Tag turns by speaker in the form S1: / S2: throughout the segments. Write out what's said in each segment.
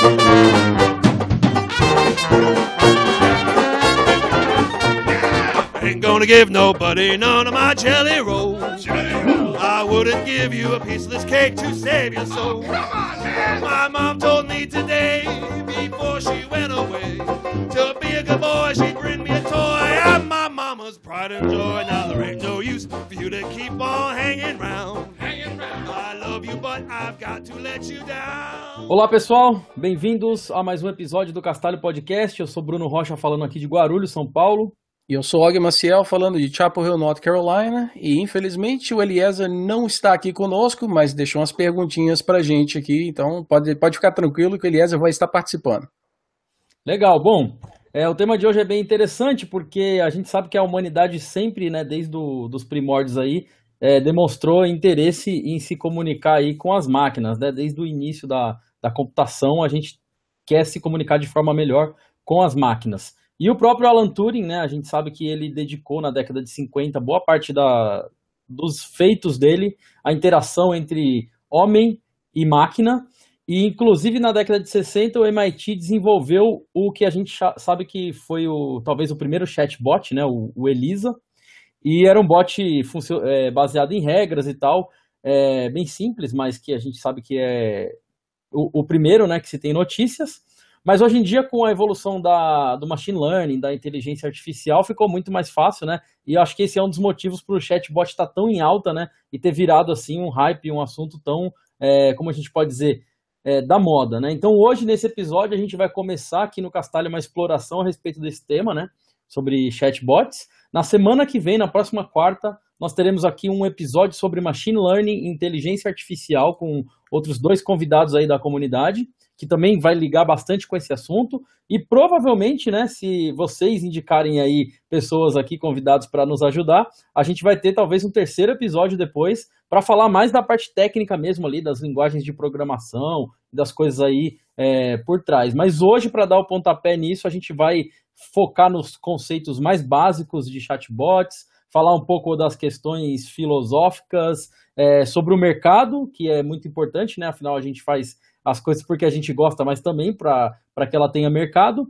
S1: Ain't gonna give nobody none of my jelly rolls. I wouldn't give you a piece of this cake to save your soul. My mom told me today, before she went away, to be a good boy, she'd bring me a toy. I'm my mama's pride and joy. Now there ain't no use for you to keep on hanging round. I love you, but I've got to let you down.
S2: Olá pessoal, bem-vindos a mais um episódio do Castalho Podcast. Eu sou Bruno Rocha falando aqui de Guarulhos, São Paulo.
S3: E eu sou Og Maciel falando de Chapel Hill, North Carolina, e infelizmente o Eliezer não está aqui conosco, mas deixou umas perguntinhas pra gente aqui, então pode ficar tranquilo que o Eliezer vai estar participando.
S2: Legal, bom, o tema de hoje é bem interessante porque a gente sabe que a humanidade sempre, né, desde os primórdios aí, demonstrou interesse em se comunicar aí com as máquinas, né, desde o início da computação a gente quer se comunicar de forma melhor com as máquinas. E o próprio Alan Turing, né, a gente sabe que ele dedicou na década de 50 boa parte dos feitos dele à interação entre homem e máquina, e inclusive na década de 60 o MIT desenvolveu o que a gente sabe que foi talvez o primeiro chatbot, né, o ELIZA, e era um bot baseado em regras e tal, bem simples, mas que a gente sabe que é o primeiro, né, que se tem notícias. Mas hoje em dia, com a evolução do machine learning, da inteligência artificial, ficou muito mais fácil, né? E eu acho que esse é um dos motivos para o chatbot estar tão em alta, né? E ter virado, assim, um hype, um assunto tão, como a gente pode dizer, da moda, né? Então, hoje, nesse episódio, a gente vai começar aqui no Castalho uma exploração a respeito desse tema, né? Sobre chatbots. Na semana que vem, na próxima quarta, nós teremos aqui um episódio sobre machine learning e inteligência artificial com outros 2 convidados aí da comunidade, que também vai ligar bastante com esse assunto, e provavelmente, né, se vocês indicarem aí pessoas aqui, convidados para nos ajudar, a gente vai ter talvez um terceiro episódio depois, para falar mais da parte técnica mesmo ali, das linguagens de programação, das coisas aí por trás. Mas hoje, para dar o pontapé nisso, a gente vai focar nos conceitos mais básicos de chatbots, falar um pouco das questões filosóficas, sobre o mercado, que é muito importante, né, afinal a gente faz as coisas porque a gente gosta, mas também para que ela tenha mercado,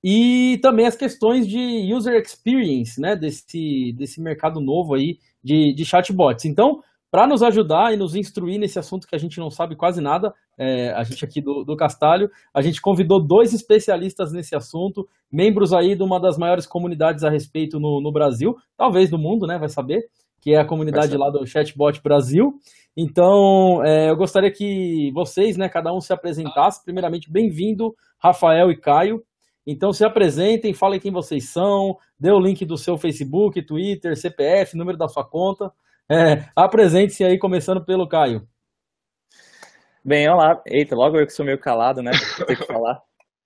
S2: e também as questões de user experience, né, desse mercado novo aí de chatbots. Então, para nos ajudar e nos instruir nesse assunto que a gente não sabe quase nada, a gente aqui do Castalho, a gente convidou 2 especialistas nesse assunto, membros aí de uma das maiores comunidades a respeito no Brasil, talvez do mundo, né, vai saber, que é a comunidade lá do Chatbot Brasil. Então, eu gostaria que vocês, né, cada um se apresentasse. Primeiramente, bem-vindo, Rafael e Caio. Então, se apresentem, falem quem vocês são, dê o link do seu Facebook, Twitter, CPF, número da sua conta. Apresente-se aí, começando pelo Caio.
S4: Bem, olá. Eita, logo eu que sou meio calado, né? Vou ter que falar.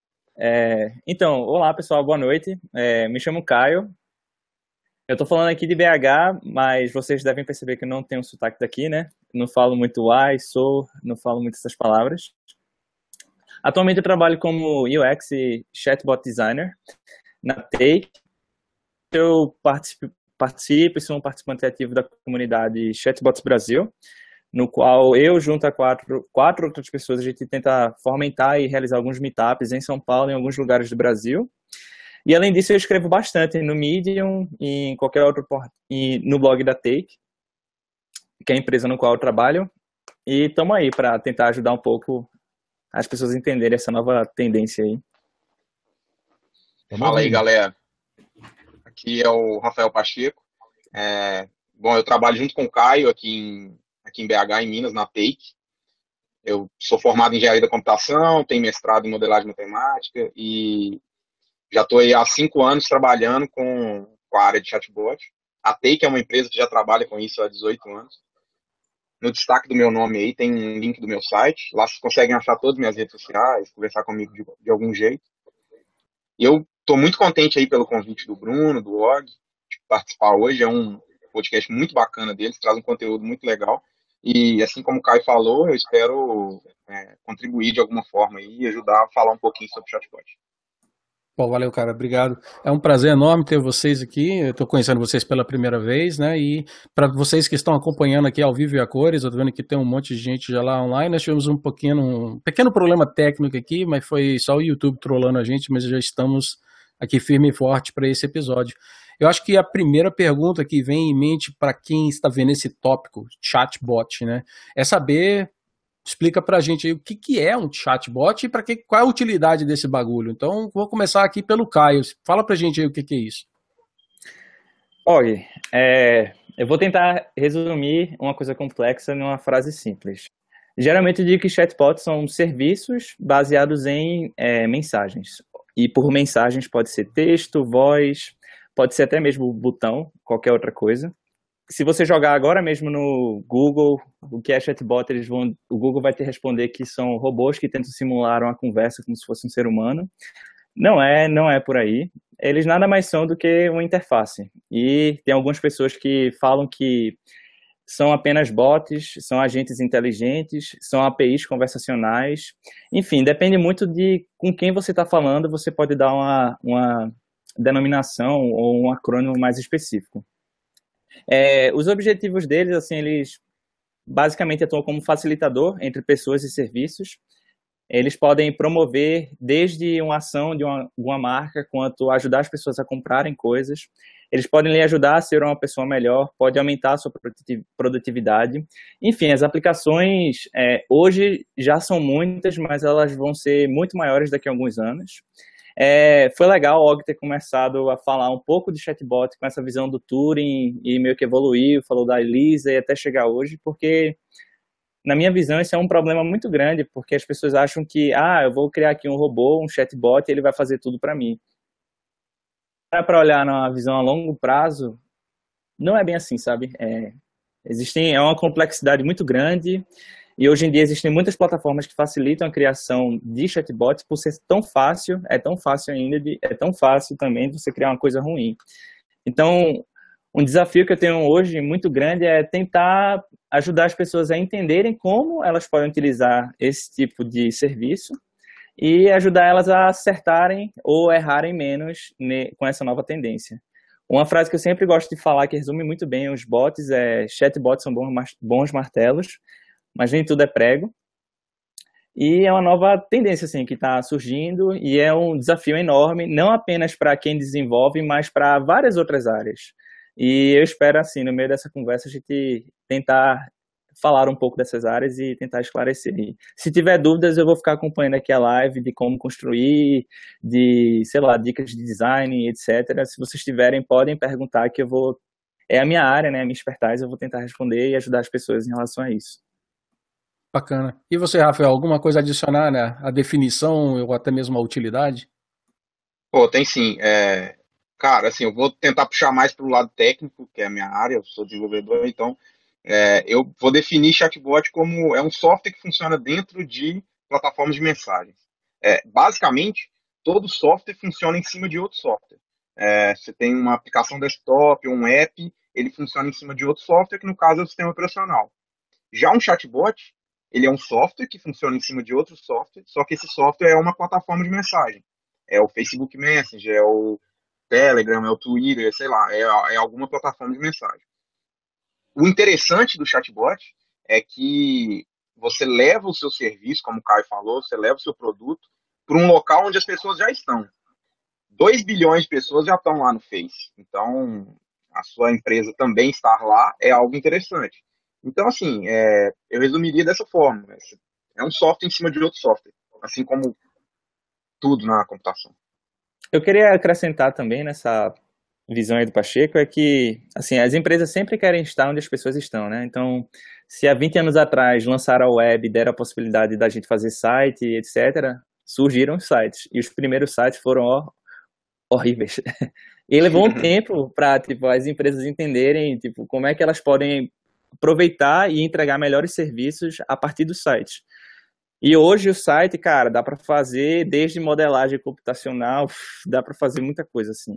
S4: Então, olá, pessoal, boa noite. Me chamo Caio. Eu tô falando aqui de BH, mas vocês devem perceber que eu não tenho sotaque daqui, né? Não falo muito não falo muito essas palavras. Atualmente eu trabalho como UX e Chatbot Designer na Take. Eu participo e sou um participante ativo da comunidade Chatbots Brasil, no qual eu, junto a quatro outras pessoas, a gente tenta fomentar e realizar alguns meetups em São Paulo e em alguns lugares do Brasil. E além disso, eu escrevo bastante no Medium e em qualquer outro e no blog da Take, que é a empresa no qual eu trabalho. E estamos aí para tentar ajudar um pouco as pessoas a entenderem essa nova tendência aí.
S5: Fala aí, galera. Aqui é o Rafael Pacheco. Bom, eu trabalho junto com o Caio aqui em BH, em Minas, na Take. Eu sou formado em engenharia da computação, tenho mestrado em modelagem matemática e já estou há 5 anos trabalhando com a área de chatbot. A Take é uma empresa que já trabalha com isso há 18 anos. No destaque do meu nome aí tem um link do meu site. Lá vocês conseguem achar todas as minhas redes sociais, conversar comigo de algum jeito. E eu estou muito contente aí pelo convite do Bruno, do Og, de participar hoje. É um podcast muito bacana deles, traz um conteúdo muito legal. E assim como o Caio falou, eu espero contribuir de alguma forma aí e ajudar a falar um pouquinho sobre chatbot.
S3: Pô, valeu, cara, obrigado. É um prazer enorme ter vocês aqui. Eu estou conhecendo vocês pela primeira vez, né? E para vocês que estão acompanhando aqui ao vivo e a cores, eu tô vendo que tem um monte de gente já lá online. Nós tivemos um pequeno problema técnico aqui, mas foi só o YouTube trollando a gente, mas já estamos aqui firme e forte para esse episódio. Eu acho que a primeira pergunta que vem em mente para quem está vendo esse tópico, chatbot, né? É saber. Explica pra gente aí o que é um chatbot e qual é a utilidade desse bagulho. Então, vou começar aqui pelo Caio. Fala pra gente aí o que é isso.
S4: Olha, eu vou tentar resumir uma coisa complexa numa frase simples. Geralmente eu digo que chatbots são serviços baseados em mensagens. E por mensagens pode ser texto, voz, pode ser até mesmo botão, qualquer outra coisa. Se você jogar agora mesmo no Google, o que é chatbot, o Google vai te responder que são robôs que tentam simular uma conversa como se fosse um ser humano. Não é por aí. Eles nada mais são do que uma interface. E tem algumas pessoas que falam que são apenas bots, são agentes inteligentes, são APIs conversacionais. Enfim, depende muito de com quem você está falando, você pode dar uma denominação ou um acrônimo mais específico. Os objetivos deles, assim, eles basicamente atuam como facilitador entre pessoas e serviços. Eles podem promover desde uma ação de uma marca, quanto ajudar as pessoas a comprarem coisas. Eles podem lhe ajudar a ser uma pessoa melhor, pode aumentar a sua produtividade. Enfim, as aplicações hoje já são muitas, mas elas vão ser muito maiores daqui a alguns anos. Foi legal o Og ter começado a falar um pouco de chatbot com essa visão do Turing e meio que evoluiu, falou da Elisa e até chegar hoje, porque na minha visão esse é um problema muito grande, porque as pessoas acham que eu vou criar aqui um robô, um chatbot e ele vai fazer tudo para mim. Para olhar na visão a longo prazo, não é bem assim, sabe? É uma complexidade muito grande. E hoje em dia existem muitas plataformas que facilitam a criação de chatbots por ser tão fácil, é tão fácil também de você criar uma coisa ruim. Então, um desafio que eu tenho hoje muito grande é tentar ajudar as pessoas a entenderem como elas podem utilizar esse tipo de serviço e ajudar elas a acertarem ou errarem menos com essa nova tendência. Uma frase que eu sempre gosto de falar, que resume muito bem os bots, chatbots são bons martelos, mas nem tudo é prego. E é uma nova tendência assim, que está surgindo e é um desafio enorme, não apenas para quem desenvolve, mas para várias outras áreas. E eu espero, assim, no meio dessa conversa, a gente tentar falar um pouco dessas áreas e tentar esclarecer. E se tiver dúvidas, eu vou ficar acompanhando aqui a live de como construir, de, sei lá, dicas de design, etc. Se vocês tiverem, podem perguntar que eu vou... É a minha área, né, a minha expertise, eu vou tentar responder e ajudar as pessoas em relação a isso.
S3: Bacana. E você, Rafael, alguma coisa a adicionar, né? A definição ou até mesmo a utilidade?
S5: Pô, tem sim. Cara, assim, eu vou tentar puxar mais para o lado técnico, que é a minha área, eu sou desenvolvedor, então eu vou definir chatbot como um software que funciona dentro de plataformas de mensagens. Basicamente, todo software funciona em cima de outro software. Você tem uma aplicação desktop, um app, ele funciona em cima de outro software, que no caso é o sistema operacional. Já um chatbot, ele é um software que funciona em cima de outro software, só que esse software é uma plataforma de mensagem. É o Facebook Messenger, é o Telegram, é o Twitter, sei lá, é alguma plataforma de mensagem. O interessante do chatbot é que você leva o seu serviço, como o Caio falou, você leva o seu produto para um local onde as pessoas já estão. 2 bilhões de pessoas já estão lá no Face. Então, a sua empresa também estar lá é algo interessante. Então, assim, eu resumiria dessa forma. É um software em cima de outro software, assim como tudo na computação.
S4: Eu queria acrescentar também nessa visão aí do Pacheco, é que assim, as empresas sempre querem estar onde as pessoas estão, né? Então, se há 20 anos atrás lançaram a web e deram a possibilidade da gente fazer site, etc., surgiram os sites. E os primeiros sites foram horríveis. E levou um tempo para as empresas entenderem como é que elas podem aproveitar e entregar melhores serviços a partir do site. E hoje o site, cara, dá para fazer desde modelagem computacional, dá para fazer muita coisa assim.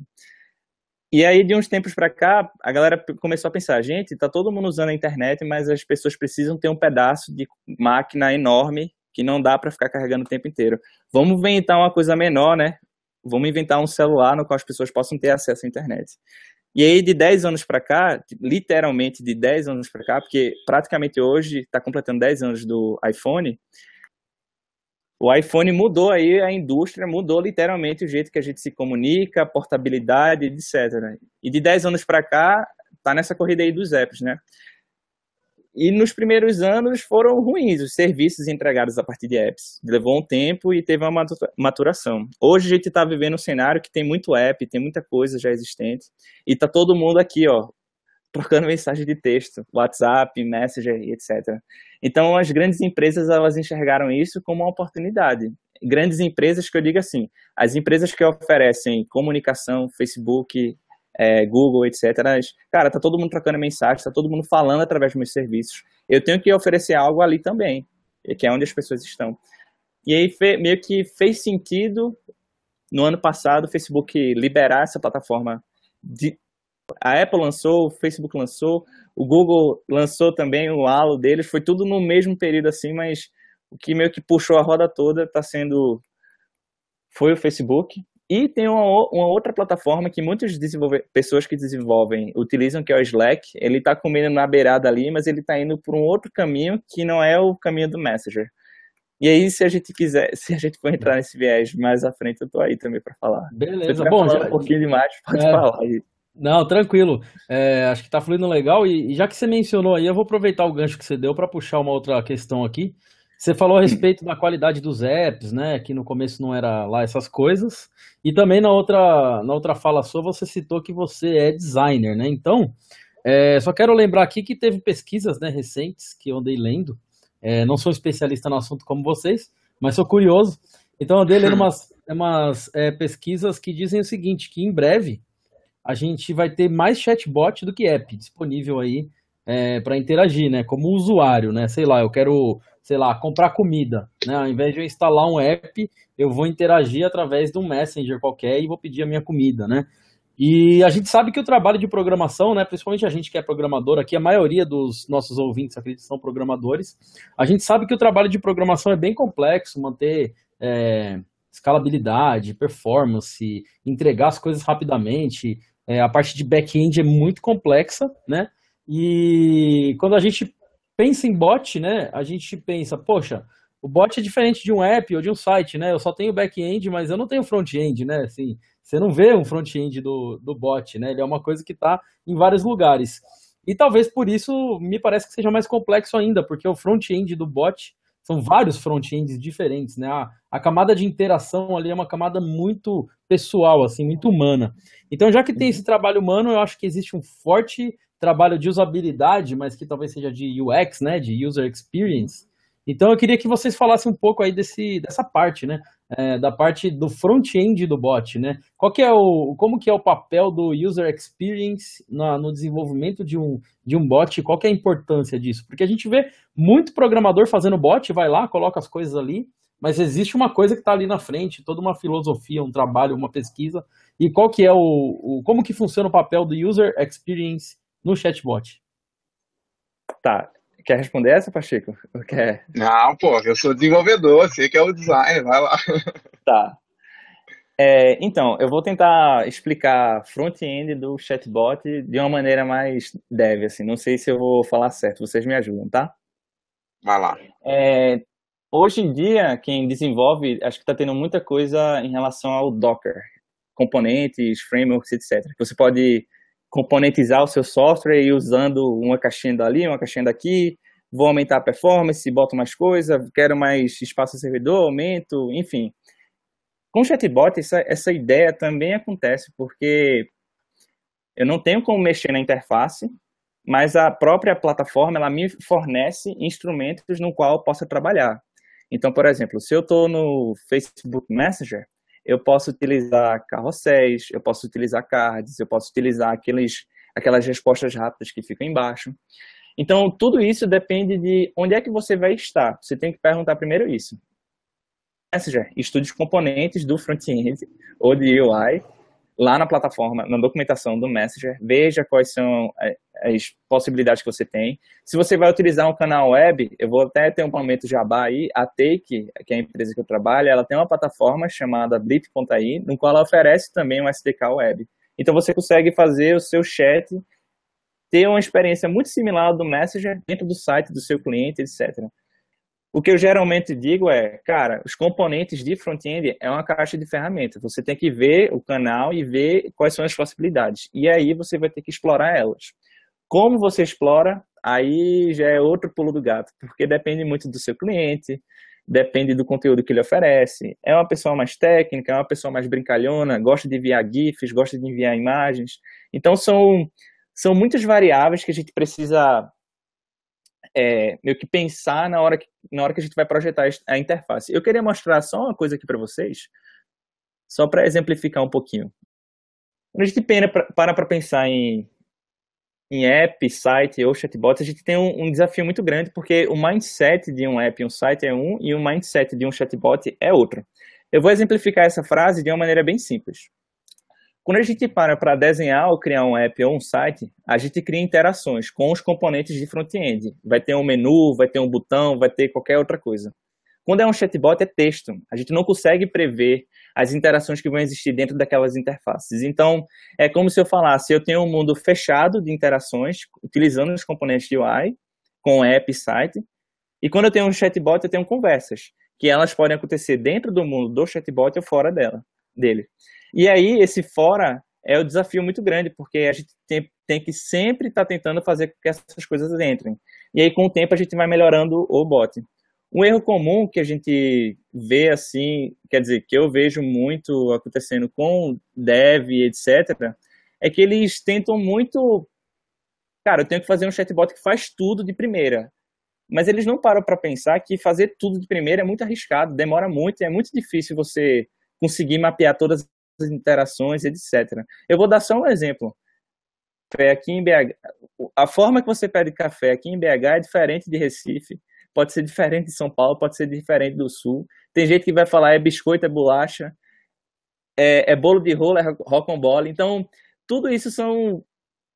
S4: E aí, de uns tempos para cá, a galera começou a pensar, gente, tá todo mundo usando a internet, mas as pessoas precisam ter um pedaço de máquina enorme que não dá para ficar carregando o tempo inteiro. Vamos inventar uma coisa menor, né? vamos inventar um celular no qual as pessoas possam ter acesso à internet. E aí, de 10 anos para cá, literalmente de 10 anos para cá, porque praticamente hoje está completando 10 anos do iPhone, o iPhone mudou aí a indústria, mudou literalmente o jeito que a gente se comunica, a portabilidade, etc. E de 10 anos para cá, tá nessa corrida aí dos apps, né? E nos primeiros anos foram ruins os serviços entregados a partir de apps. Levou um tempo e teve uma maturação. Hoje a gente está vivendo um cenário que tem muito app, tem muita coisa já existente. E tá todo mundo aqui, ó, trocando mensagem de texto, WhatsApp, Messenger, etc. Então as grandes empresas, elas enxergaram isso como uma oportunidade. Grandes empresas que eu digo assim, as empresas que oferecem comunicação, Facebook, Google, etc. Cara, tá todo mundo trocando mensagem, tá todo mundo falando através dos meus serviços. Eu tenho que oferecer algo ali também, que é onde as pessoas estão. E aí meio que fez sentido, no ano passado, o Facebook liberar essa plataforma. A Apple lançou, o Facebook lançou, o Google lançou também o Halo deles, foi tudo no mesmo período assim, mas o que meio que puxou a roda toda foi o Facebook. E tem uma outra plataforma que muitas pessoas que desenvolvem utilizam, que é o Slack. Ele está comendo na beirada ali, mas ele está indo por um outro caminho que não é o caminho do Messenger. E aí, se a gente for entrar nesse viés mais à frente, eu tô aí também para falar.
S2: Beleza, bom,
S4: já um pouquinho demais, pode falar aí.
S2: Não, tranquilo. Acho que tá fluindo legal e já que você mencionou aí, eu vou aproveitar o gancho que você deu para puxar uma outra questão aqui. Você falou a respeito da qualidade dos apps, né? Que no começo não era lá essas coisas. E também na outra fala sua, você citou que você é designer, né? Então, só quero lembrar aqui que teve pesquisas, né, recentes que eu andei lendo. Não sou especialista no assunto como vocês, mas sou curioso. Então, eu andei lendo umas pesquisas que dizem o seguinte, que em breve a gente vai ter mais chatbot do que app disponível aí para interagir, né? Como usuário, né? Sei lá, eu quero, comprar comida, né? Ao invés de eu instalar um app, eu vou interagir através de um Messenger qualquer e vou pedir a minha comida, né? E a gente sabe que o trabalho de programação, né? Principalmente a gente que é programador aqui, a maioria dos nossos ouvintes, acredito, são programadores. A gente sabe que o trabalho de programação é bem complexo, manter escalabilidade, performance, entregar as coisas rapidamente. A parte de back-end é muito complexa, né? E quando a gente pensa em bot, né? A gente pensa, poxa, o bot é diferente de um app ou de um site, né? Eu só tenho back-end, mas eu não tenho front-end, né? Assim, você não vê um front-end do bot, né? Ele é uma coisa que está em vários lugares. E talvez por isso me parece que seja mais complexo ainda, porque o front-end do bot são vários front-ends diferentes, né? A camada de interação ali é uma camada muito pessoal, assim, muito humana. Então, já que tem esse trabalho humano, eu acho que existe um forte trabalho de usabilidade, mas que talvez seja de UX, né? De User Experience. Então, eu queria que vocês falassem um pouco aí dessa parte, né? Da parte do front-end do bot, né? Como que é o papel do User Experience no desenvolvimento de um bot? Qual que é a importância disso? Porque a gente vê muito programador fazendo bot, vai lá, coloca as coisas ali, mas existe uma coisa que está ali na frente, toda uma filosofia, um trabalho, uma pesquisa. E qual que é como que funciona o papel do User Experience no chatbot?
S4: Tá. Quer responder essa, Pacheco?
S5: Não, pô, eu sou desenvolvedor, você que é o designer, vai lá.
S4: Tá. Então, eu vou tentar explicar front-end do chatbot de uma maneira mais dev, assim. Não sei se eu vou falar certo, vocês me ajudam, tá?
S5: Vai lá.
S4: Hoje em dia, quem desenvolve, acho que está tendo muita coisa em relação ao Docker. Componentes, frameworks, etc. Você pode componentizar o seu software e usando uma caixinha dali, uma caixinha daqui, vou aumentar a performance, boto mais coisa, quero mais espaço no servidor, aumento, enfim. Com o chatbot, essa ideia também acontece, porque eu não tenho como mexer na interface, mas a própria plataforma ela me fornece instrumentos no qual eu possa trabalhar. Então, por exemplo, se eu estou no Facebook Messenger, eu posso utilizar carrosséis, eu posso utilizar cards, eu posso utilizar aquelas respostas rápidas que ficam embaixo. Então, tudo isso depende de onde é que você vai estar. Você tem que perguntar primeiro isso. Messenger, estude os componentes do front-end ou de UI lá na plataforma, na documentação do Messenger. Veja quais são as possibilidades que você tem. Se você vai utilizar um canal web, eu vou até ter um momento jabá aí, a Take, que é a empresa que eu trabalho, ela tem uma plataforma chamada Blit.ai, no qual ela oferece também um SDK web. Então você consegue fazer o seu chat ter uma experiência muito similar ao do Messenger dentro do site do seu cliente, etc. O que eu geralmente digo é, cara, os componentes de front-end é uma caixa de ferramentas. Você tem que ver o canal e ver quais são as possibilidades. E aí você vai ter que explorar elas. Como você explora, aí já é outro pulo do gato, porque depende muito do seu cliente, depende do conteúdo que ele oferece. É uma pessoa mais técnica, é uma pessoa mais brincalhona, gosta de enviar GIFs, gosta de enviar imagens. Então são muitas variáveis que a gente precisa meio que pensar na hora que a gente vai projetar a interface. Eu queria mostrar só uma coisa aqui para vocês, só para exemplificar um pouquinho. Quando a gente para pensar em app, site ou chatbot, a gente tem um desafio muito grande, porque o mindset de um app e um site é um, e o mindset de um chatbot é outro. Eu vou exemplificar essa frase de uma maneira bem simples. Quando a gente para desenhar ou criar um app ou um site, a gente cria interações com os componentes de front-end. Vai ter um menu, vai ter um botão, vai ter qualquer outra coisa. Quando é um chatbot, é texto. A gente não consegue prever as interações que vão existir dentro daquelas interfaces. Então, é como se eu falasse, eu tenho um mundo fechado de interações, utilizando os componentes de UI, com app e site, e quando eu tenho um chatbot, eu tenho conversas, que elas podem acontecer dentro do mundo do chatbot ou fora dele. E aí, esse fora é o desafio muito grande, porque a gente tem que sempre estar tentando fazer com que essas coisas entrem. E aí, com o tempo, a gente vai melhorando o bot. Um erro comum que a gente vê, assim, quer dizer, que eu vejo muito acontecendo com dev, etc., é que eles tentam muito... Cara, eu tenho que fazer um chatbot que faz tudo de primeira. Mas eles não param para pensar que fazer tudo de primeira é muito arriscado, demora muito, é muito difícil você conseguir mapear todas as interações, etc. Eu vou dar só um exemplo. Aqui em BH, a forma que você pede café aqui em BH é diferente de Recife, pode ser diferente de São Paulo, pode ser diferente do Sul. Tem gente que vai falar é biscoito, é bolacha, é bolo de rolo, é rocambole. Então, tudo isso são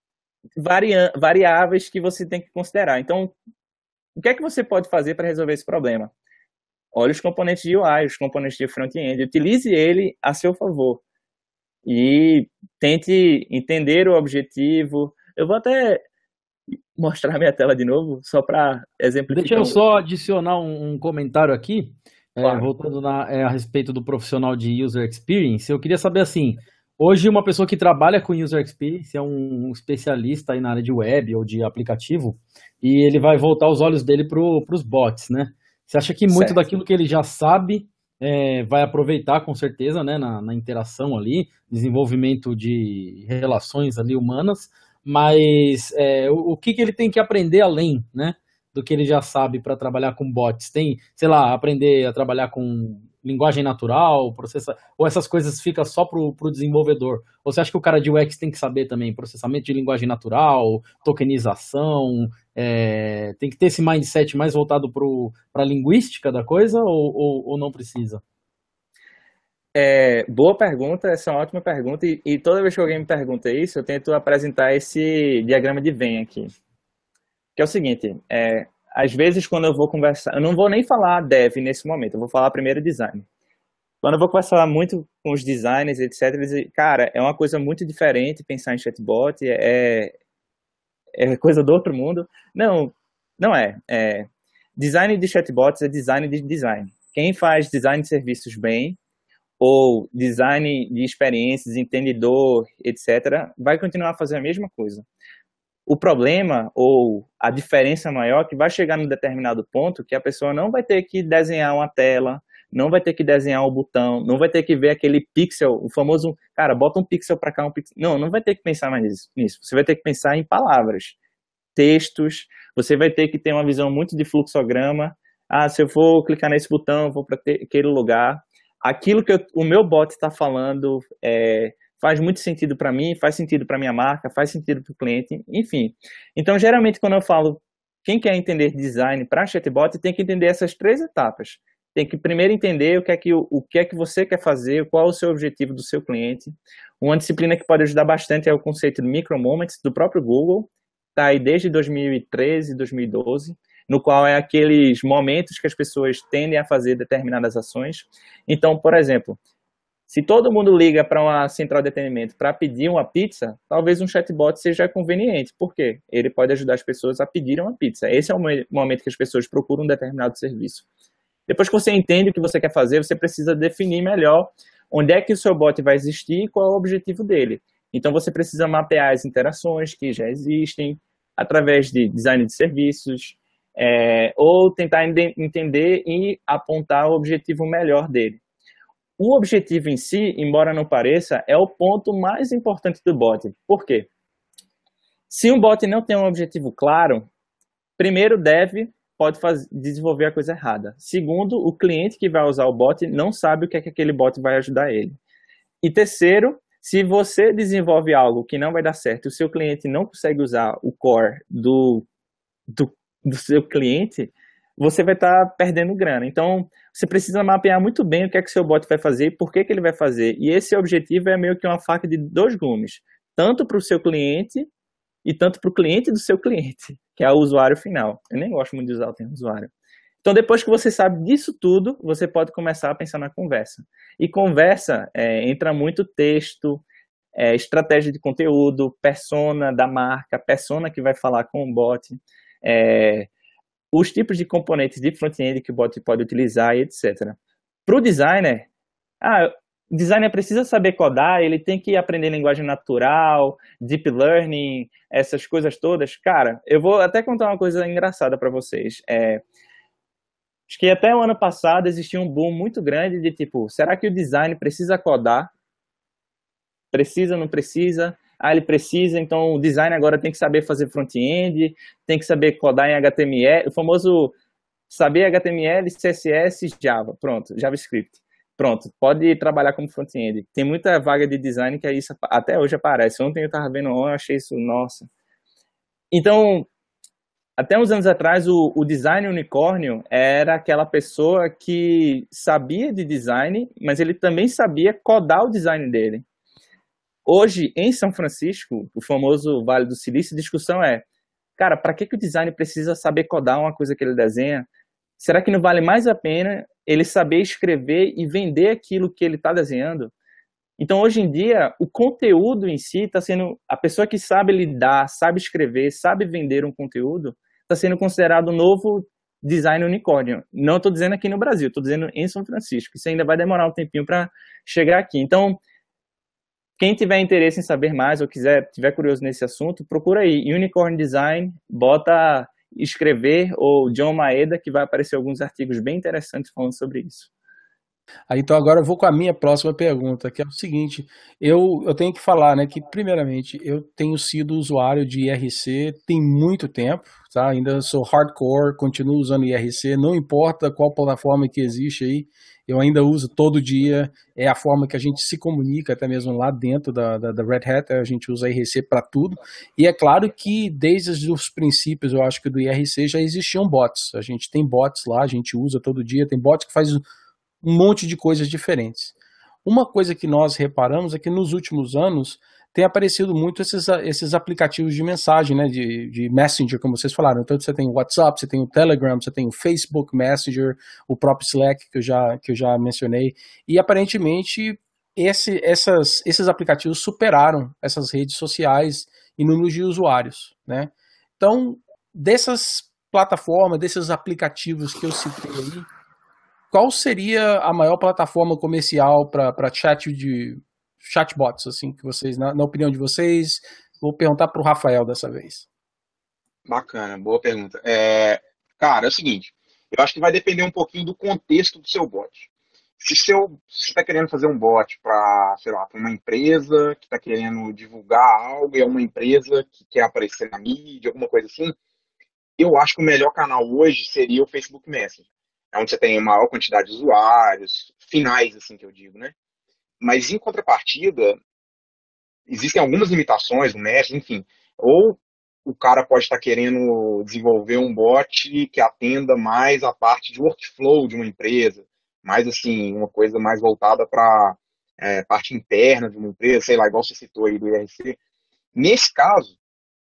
S4: variáveis que você tem que considerar. Então, o que é que você pode fazer para resolver esse problema? Olhe os componentes de UI, os componentes de front-end, utilize ele a seu favor. E tente entender o objetivo. Eu vou até mostrar minha tela de novo, só para exemplificar.
S2: Deixa eu só adicionar um comentário aqui,
S4: Claro.
S2: voltando a respeito do profissional de User Experience. Eu queria saber assim, hoje uma pessoa que trabalha com User Experience é um especialista aí na área de web ou de aplicativo, e ele vai voltar os olhos dele para os bots, né? Você acha que muito daquilo que ele já sabe vai aproveitar com certeza, né, na interação ali, desenvolvimento de relações ali humanas, mas o que ele tem que aprender além, né, do que ele já sabe para trabalhar com bots? Tem, sei lá, aprender a trabalhar com linguagem natural, ou essas coisas ficam só pro desenvolvedor? Ou você acha que o cara de UX tem que saber também processamento de linguagem natural, tokenização, tem que ter esse mindset mais voltado para a linguística da coisa, ou não precisa?
S4: Boa pergunta, essa é uma ótima pergunta, e toda vez que alguém me pergunta isso, eu tento apresentar esse diagrama de Venn aqui, que é o seguinte, às vezes quando eu vou conversar, eu não vou nem falar dev nesse momento, eu vou falar primeiro design. Quando eu vou conversar muito com os designers, etc., eles dizem, cara, é uma coisa muito diferente pensar em chatbot, é coisa do outro mundo. Não é. Design de chatbots é design de design. Quem faz design de serviços bem, ou design de experiências, entendedor, etc., vai continuar a fazer a mesma coisa. O problema, ou a diferença maior, é que vai chegar num determinado ponto que a pessoa não vai ter que desenhar uma tela, não vai ter que desenhar um botão, não vai ter que ver aquele pixel, o famoso, cara, bota um pixel para cá, um pixel. Não vai ter que pensar mais nisso. Você vai ter que pensar em palavras, textos, você vai ter que ter uma visão muito de fluxograma. Se eu for clicar nesse botão, eu vou para aquele lugar. Aquilo que o meu bot está falando faz muito sentido para mim, faz sentido para minha marca, faz sentido para o cliente, enfim. Então, geralmente, quando eu falo quem quer entender design para chatbot, tem que entender essas 3 etapas. Tem que primeiro entender o que é que você quer fazer, qual é o seu objetivo do seu cliente. Uma disciplina que pode ajudar bastante é o conceito de micro moments do próprio Google. está aí desde 2013, 2012, no qual é aqueles momentos que as pessoas tendem a fazer determinadas ações. Então, por exemplo, se todo mundo liga para uma central de atendimento para pedir uma pizza, talvez um chatbot seja conveniente. Por quê? Ele pode ajudar as pessoas a pedirem uma pizza. Esse é o momento que as pessoas procuram um determinado serviço. Depois que você entende o que você quer fazer, você precisa definir melhor onde é que o seu bot vai existir e qual é o objetivo dele. Então, você precisa mapear as interações que já existem através de design de serviços, ou tentar entender e apontar o objetivo melhor dele. O objetivo em si, embora não pareça, é o ponto mais importante do bot. Por quê? Se um bot não tem um objetivo claro, primeiro pode desenvolver a coisa errada. Segundo, o cliente que vai usar o bot não sabe o que é que aquele bot vai ajudar ele. E terceiro, se você desenvolve algo que não vai dar certo e o seu cliente não consegue usar o core do seu cliente, você vai estar perdendo grana. Então, você precisa mapear muito bem o que é que o seu bot vai fazer e por que que ele vai fazer. E esse objetivo é meio que uma faca de dois gumes, tanto para o seu cliente e tanto para o cliente do seu cliente, que é o usuário final. Eu nem gosto muito de usar o termo usuário. Então, depois que você sabe disso tudo, você pode começar a pensar na conversa. E conversa entra muito texto, estratégia de conteúdo, persona da marca, persona que vai falar com o bot, os tipos de componentes de front-end que o bot pode utilizar e etc. Para o designer, o designer precisa saber codar, ele tem que aprender linguagem natural, deep learning, essas coisas todas. Cara, eu vou até contar uma coisa engraçada para vocês. Acho que até o ano passado existia um boom muito grande de tipo, será que o design precisa codar? Precisa, não precisa? Ele precisa, então o design agora tem que saber fazer front-end, tem que saber codar em HTML, o famoso saber HTML, CSS, Java, pronto, JavaScript. Pronto, pode trabalhar como front-end. Tem muita vaga de design que isso até hoje aparece. Ontem eu estava vendo eu achei isso, nossa. Então, até uns anos atrás, o design unicórnio era aquela pessoa que sabia de design, mas ele também sabia codar o design dele. Hoje, em São Francisco, o famoso Vale do Silício, a discussão cara, para que o design precisa saber codar uma coisa que ele desenha? Será que não vale mais a pena ele saber escrever e vender aquilo que ele está desenhando? Então, hoje em dia, o conteúdo em si está sendo... A pessoa que sabe lidar, sabe escrever, sabe vender um conteúdo, está sendo considerado o novo design unicórnio. Não estou dizendo aqui no Brasil, estou dizendo em São Francisco. Isso ainda vai demorar um tempinho para chegar aqui. Então, quem tiver interesse em saber mais ou tiver curioso nesse assunto, procura aí Unicorn Design, bota escrever ou John Maeda, que vai aparecer alguns artigos bem interessantes falando sobre isso.
S3: Então agora eu vou com a minha próxima pergunta, que é o seguinte, eu tenho que falar, né, que primeiramente eu tenho sido usuário de IRC tem muito tempo, tá? Ainda sou hardcore, continuo usando IRC, não importa qual plataforma que existe aí, eu ainda uso todo dia, é a forma que a gente se comunica, até mesmo lá dentro da Red Hat, a gente usa IRC para tudo, e é claro que desde os princípios, eu acho que do IRC já existiam bots, a gente tem bots lá, a gente usa todo dia, tem bots que faz um monte de coisas diferentes. Uma coisa que nós reparamos é que nos últimos anos tem aparecido muito esses aplicativos de mensagem, né, de Messenger, como vocês falaram. Então você tem o WhatsApp, você tem o Telegram, você tem o Facebook Messenger, o próprio Slack que eu já mencionei. E aparentemente esses aplicativos superaram essas redes sociais em números de usuários, né? Então, dessas plataformas, desses aplicativos que eu citei aí, qual seria a maior plataforma comercial para chatbots, assim, que vocês, na opinião de vocês? Vou perguntar para o Rafael dessa vez.
S5: Bacana, boa pergunta. Cara, é o seguinte, eu acho que vai depender um pouquinho do contexto do seu bot. Se você está querendo fazer um bot para, sei lá, para uma empresa que está querendo divulgar algo, e é uma empresa que quer aparecer na mídia, alguma coisa assim, eu acho que o melhor canal hoje seria o Facebook Messenger. É onde você tem uma maior quantidade de usuários, finais, assim que eu digo, né? Mas, em contrapartida, existem algumas limitações no Messenger, enfim. Ou o cara pode estar querendo desenvolver um bot que atenda mais a parte de workflow de uma empresa, mais, assim, uma coisa mais voltada para parte interna de uma empresa, sei lá, igual você citou aí do IRC. Nesse caso,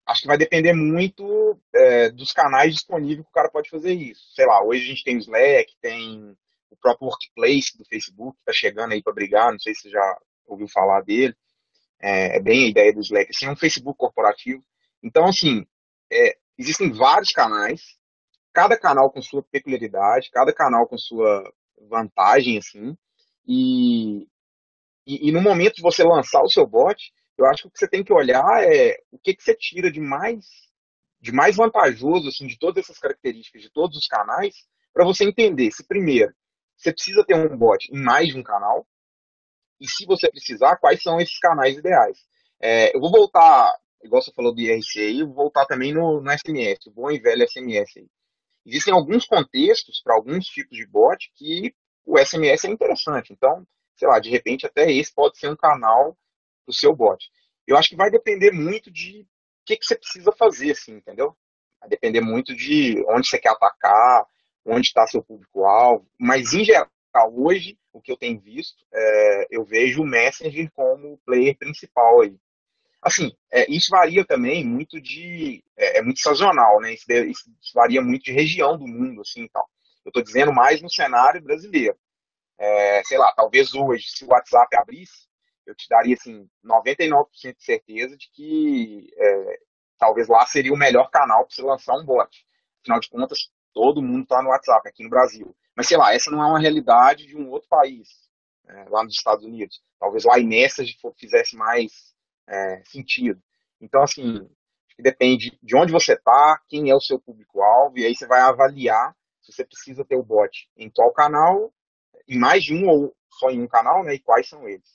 S5: acho que vai depender muito dos canais disponíveis que o cara pode fazer isso. Sei lá, hoje a gente tem o Slack, tem o próprio Workplace do Facebook, que está chegando aí para brigar, não sei se você já ouviu falar dele. É bem a ideia do Slack, assim, é um Facebook corporativo. Então, assim, existem vários canais, cada canal com sua peculiaridade, cada canal com sua vantagem, assim, e no momento de você lançar o seu bot, eu acho que o que você tem que olhar é o que você tira de mais vantajoso, assim, de todas essas características de todos os canais, para você entender se, primeiro, você precisa ter um bot em mais de um canal, e se você precisar, quais são esses canais ideais. Eu vou voltar, igual você falou do IRC aí, eu vou voltar também no SMS, o bom e velho SMS aí. Existem alguns contextos para alguns tipos de bot que o SMS é interessante. Então, sei lá, de repente até esse pode ser um canal para o seu bot. Eu acho que vai depender muito de o que você precisa fazer, assim, entendeu? Vai depender muito de onde você quer atacar, onde está seu público-alvo. Mas, em geral, hoje, o que eu tenho visto, eu vejo o Messenger como o player principal aí. Assim, isso varia também muito é muito sazonal, né? Isso varia muito de região do mundo, assim, e tal. Eu estou dizendo mais no cenário brasileiro. Sei lá, talvez hoje, se o WhatsApp abrisse, eu te daria, assim, 99% de certeza de que talvez lá seria o melhor canal para você lançar um bot. Afinal de contas, todo mundo está no WhatsApp aqui no Brasil. Mas, sei lá, essa não é uma realidade de um outro país, lá nos Estados Unidos. Talvez o iMessage fizesse mais sentido. Então, assim, acho que depende de onde você está, quem é o seu público-alvo, e aí você vai avaliar se você precisa ter o bot em qual canal, em mais de um ou só em um canal, né? E quais são eles.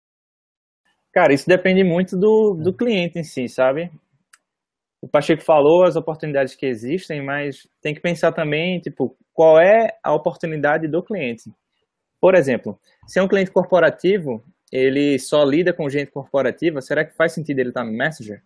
S4: Cara, isso depende muito do cliente em si, sabe? O Pacheco falou as oportunidades que existem, mas tem que pensar também, tipo, qual é a oportunidade do cliente. Por exemplo, se é um cliente corporativo, ele só lida com gente corporativa, será que faz sentido ele estar no Messenger?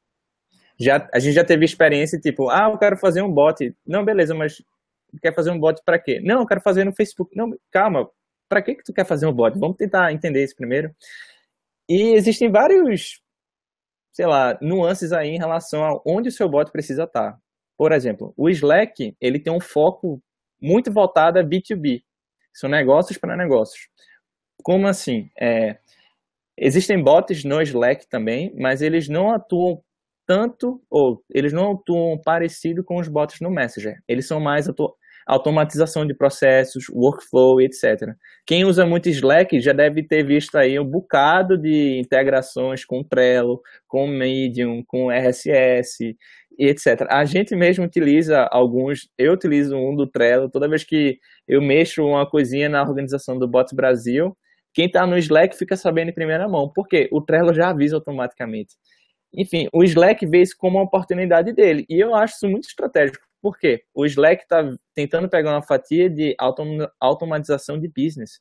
S4: A gente já teve experiência, tipo, eu quero fazer um bot. Não, beleza, mas quer fazer um bot para quê? Não, eu quero fazer no Facebook. Não, calma, para que tu quer fazer um bot? Vamos tentar entender isso primeiro. E existem vários, sei lá, nuances aí em relação a onde o seu bot precisa estar. Por exemplo, o Slack, ele tem um foco muito voltado a B2B. São negócios para negócios. Como assim? Existem bots no Slack também, mas eles não atuam tanto, ou eles não atuam parecido com os bots no Messenger. Eles são mais automatização de processos, workflow, etc. Quem usa muito Slack já deve ter visto aí um bocado de integrações com Trello, com Medium, com RSS, etc. A gente mesmo utiliza alguns, eu utilizo um do Trello, toda vez que eu mexo uma coisinha na organização do Bots Brasil, quem está no Slack fica sabendo em primeira mão, porque o Trello já avisa automaticamente. Enfim, o Slack vê isso como uma oportunidade dele, e eu acho isso muito estratégico. Por quê? O Slack está tentando pegar uma fatia de automatização de business.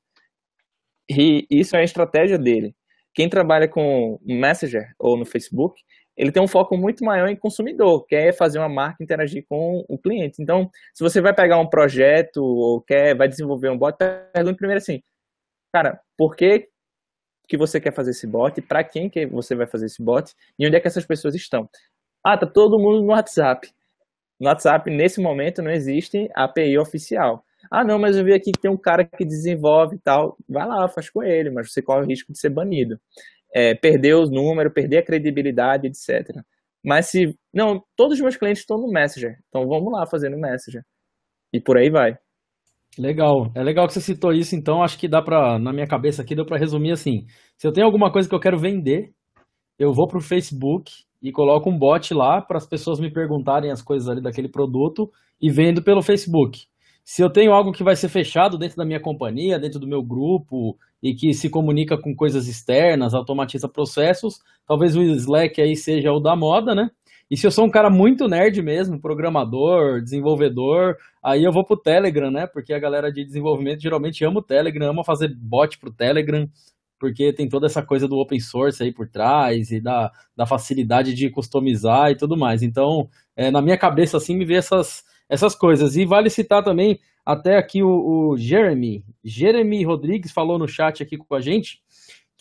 S4: E isso é a estratégia dele. Quem trabalha com Messenger ou no Facebook, ele tem um foco muito maior em consumidor, quer fazer uma marca interagir com o cliente. Então, se você vai pegar um projeto ou vai desenvolver um bot, pergunte primeiro assim, cara, por que você quer fazer esse bot? Para quem que você vai fazer esse bot? E onde é que essas pessoas estão? Tá todo mundo no WhatsApp. No WhatsApp, nesse momento, não existe API oficial. Não, mas eu vi aqui que tem um cara que desenvolve e tal. Vai lá, faz com ele, mas você corre o risco de ser banido. Perder os números, perder a credibilidade, etc. Mas se... Não, todos os meus clientes estão no Messenger. Então vamos lá fazer no Messenger. E por aí vai.
S2: Legal. É legal que você citou isso, então acho que dá pra, na minha cabeça aqui, deu pra resumir assim. Se eu tenho alguma coisa que eu quero vender, eu vou pro Facebook e coloco um bot lá para as pessoas me perguntarem as coisas ali daquele produto e vendo pelo Facebook. Se eu tenho algo que vai ser fechado dentro da minha companhia, dentro do meu grupo e que se comunica com coisas externas, automatiza processos, talvez o Slack aí seja o da moda, né? E se eu sou um cara muito nerd mesmo, programador, desenvolvedor, aí eu vou pro Telegram, né? Porque a galera de desenvolvimento geralmente ama o Telegram, ama fazer bot pro Telegram, porque tem toda essa coisa do open source aí por trás e da facilidade de customizar e tudo mais. Então, na minha cabeça, assim, me vê essas coisas. E vale citar também, até aqui o Jeremy Rodrigues falou no chat aqui com a gente,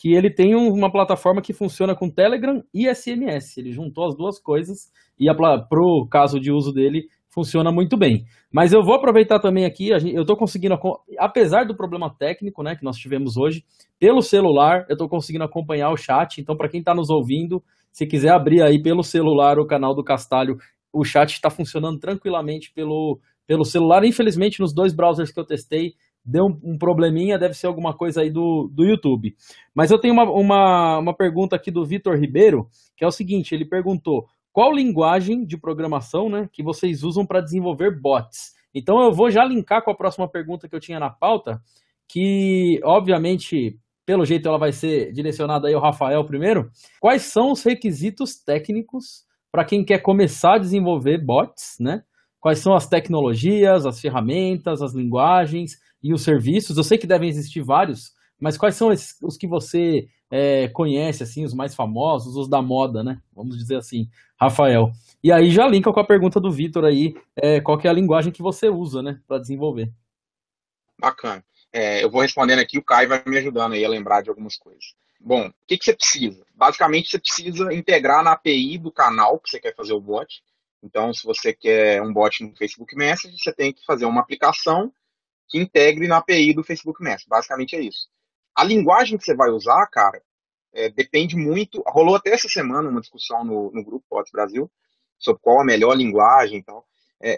S2: que ele tem uma plataforma que funciona com Telegram e SMS. Ele juntou as duas coisas e pro caso de uso dele funciona muito bem. Mas eu vou aproveitar também aqui, eu estou conseguindo, apesar do problema técnico, né, que nós tivemos hoje, pelo celular eu estou conseguindo acompanhar o chat. Então, para quem está nos ouvindo, se quiser abrir aí pelo celular o canal do Castalho, o chat está funcionando tranquilamente pelo celular. Infelizmente, nos 2 browsers que eu testei, deu um probleminha, deve ser alguma coisa aí do YouTube. Mas eu tenho uma pergunta aqui do Vitor Ribeiro, que é o seguinte, ele perguntou, qual linguagem de programação, né, que vocês usam para desenvolver bots? Então eu vou já linkar com a próxima pergunta que eu tinha na pauta, que obviamente, pelo jeito ela vai ser direcionada aí ao Rafael primeiro. Quais são os requisitos técnicos para quem quer começar a desenvolver bots, né? Quais são as tecnologias, as ferramentas, as linguagens e os serviços? Eu sei que devem existir vários, mas quais são os que você conhece, assim, os mais famosos, os da moda, né? Vamos dizer assim, Rafael. E aí já linka com a pergunta do Vitor aí, qual que é a linguagem que você usa, né, para desenvolver?
S5: Bacana. Eu vou respondendo aqui, o Caio vai me ajudando aí a lembrar de algumas coisas. Bom, o que você precisa? Basicamente, você precisa integrar na API do canal que você quer fazer o bot. Então, se você quer um bot no Facebook Messenger, você tem que fazer uma aplicação que integre na API do Facebook Messenger. Basicamente é isso. A linguagem que você vai usar, cara, depende muito. Rolou até essa semana uma discussão no grupo Bots Brasil sobre qual a melhor linguagem e tal.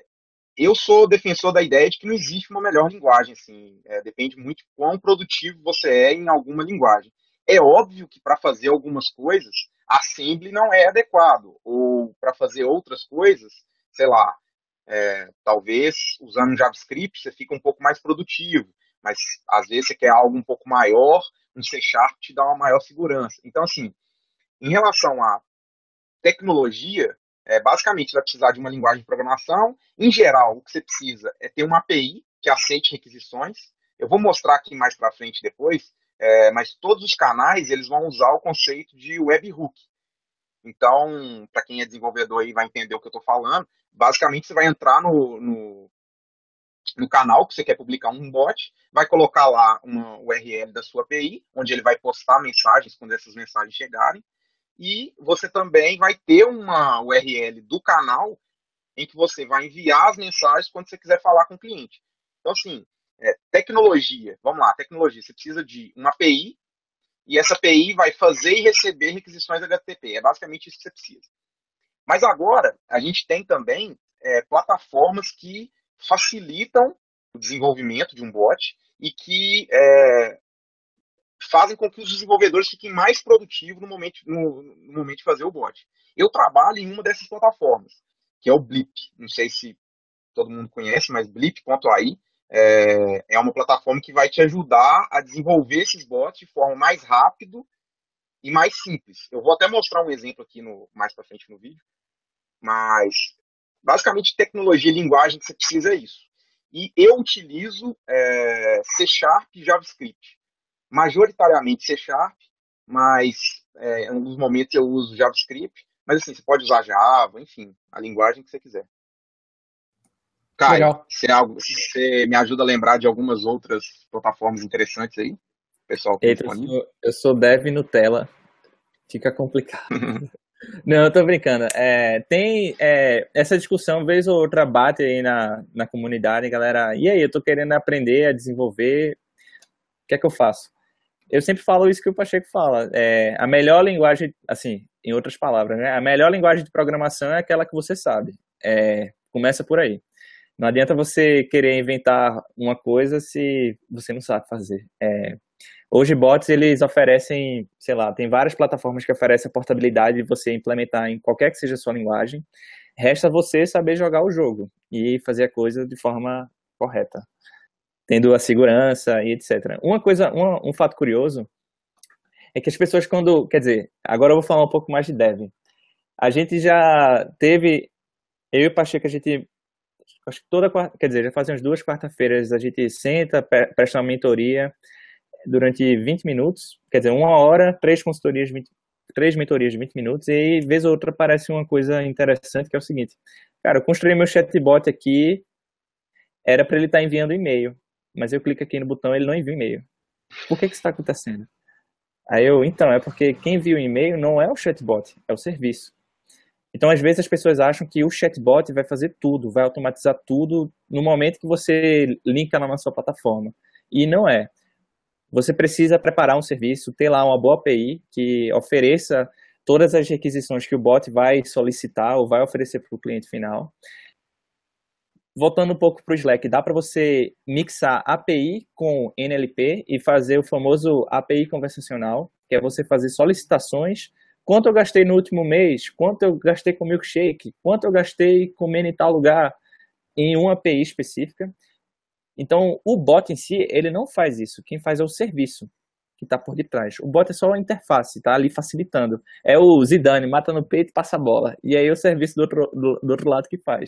S5: Eu sou defensor da ideia de que não existe uma melhor linguagem. Assim, depende muito de quão produtivo você é em alguma linguagem. É óbvio que para fazer algumas coisas, Assembly não é adequado. Ou para fazer outras coisas, sei lá, talvez usando JavaScript você fica um pouco mais produtivo. Mas às vezes você quer algo um pouco maior, um C# te dá uma maior segurança. Então, assim, em relação à tecnologia, basicamente você vai precisar de uma linguagem de programação. Em geral, o que você precisa é ter uma API que aceite requisições. Eu vou mostrar aqui mais para frente depois, mas todos os canais eles vão usar o conceito de webhook. Então, para quem é desenvolvedor aí vai entender o que eu estou falando. Basicamente, você vai entrar no canal que você quer publicar um bot, vai colocar lá uma URL da sua API, onde ele vai postar mensagens quando essas mensagens chegarem, e você também vai ter uma URL do canal em que você vai enviar as mensagens quando você quiser falar com o cliente. Então, assim, tecnologia, vamos lá, tecnologia, você precisa de uma API, e essa API vai fazer e receber requisições HTTP, é basicamente isso que você precisa. Mas agora, a gente tem também plataformas que facilitam o desenvolvimento de um bot e que fazem com que os desenvolvedores fiquem mais produtivos no momento de fazer o bot. Eu trabalho em uma dessas plataformas, que é o Blip. Não sei se todo mundo conhece, mas Blip.ai é uma plataforma que vai te ajudar a desenvolver esses bots de forma mais rápida e mais simples. Eu vou até mostrar um exemplo aqui mais para frente no vídeo, mas basicamente tecnologia e linguagem que você precisa é isso. E eu utilizo C# e JavaScript. Majoritariamente C#, mas em alguns momentos eu uso JavaScript. Mas assim, você pode usar Java, enfim, a linguagem que você quiser. Caio, você me ajuda a lembrar de algumas outras plataformas interessantes aí? Pessoal,
S4: Eita, eu sou dev Nutella. Fica complicado. Não, eu tô brincando. Tem essa discussão, vez ou outra, bate aí na comunidade, galera. E aí, eu tô querendo aprender a desenvolver. O que é que eu faço? Eu sempre falo isso que o Pacheco fala. A melhor linguagem, assim, em outras palavras, né? A melhor linguagem de programação é aquela que você sabe. Começa por aí. Não adianta você querer inventar uma coisa se você não sabe fazer. Hoje, bots, eles oferecem, sei lá, tem várias plataformas que oferecem a portabilidade de você implementar em qualquer que seja a sua linguagem. Resta você saber jogar o jogo e fazer a coisa de forma correta, tendo a segurança e etc. Um fato curioso é que as pessoas quer dizer, agora eu vou falar um pouco mais de dev. A gente já teve, eu e o Pacheco, a gente, acho que já fazem umas 2 quarta-feiras, a gente senta, presta uma mentoria durante 20 minutos, quer dizer, 1 hora, 3 mentorias de 20 minutos, e aí, vez ou outra, aparece uma coisa interessante, que é o seguinte, cara, eu construí meu chatbot aqui, era para ele estar enviando e-mail, mas eu clico aqui no botão e ele não envia e-mail. Por que isso está acontecendo? Então, é porque quem envia o e-mail não é o chatbot, é o serviço. Então, às vezes, as pessoas acham que o chatbot vai fazer tudo, vai automatizar tudo no momento que você linka lá na sua plataforma. E não é. Você precisa preparar um serviço, ter lá uma boa API que ofereça todas as requisições que o bot vai solicitar ou vai oferecer para o cliente final. Voltando um pouco para o Slack, dá para você mixar API com NLP e fazer o famoso API conversacional, que é você fazer solicitações. Quanto eu gastei no último mês? Quanto eu gastei com milkshake? Quanto eu gastei comendo em tal lugar? Em uma API específica. Então, o bot em si, ele não faz isso. Quem faz é o serviço que está por detrás. O bot é só a interface, está ali facilitando. É o Zidane, mata no peito e passa a bola. E aí o serviço do outro lado que faz.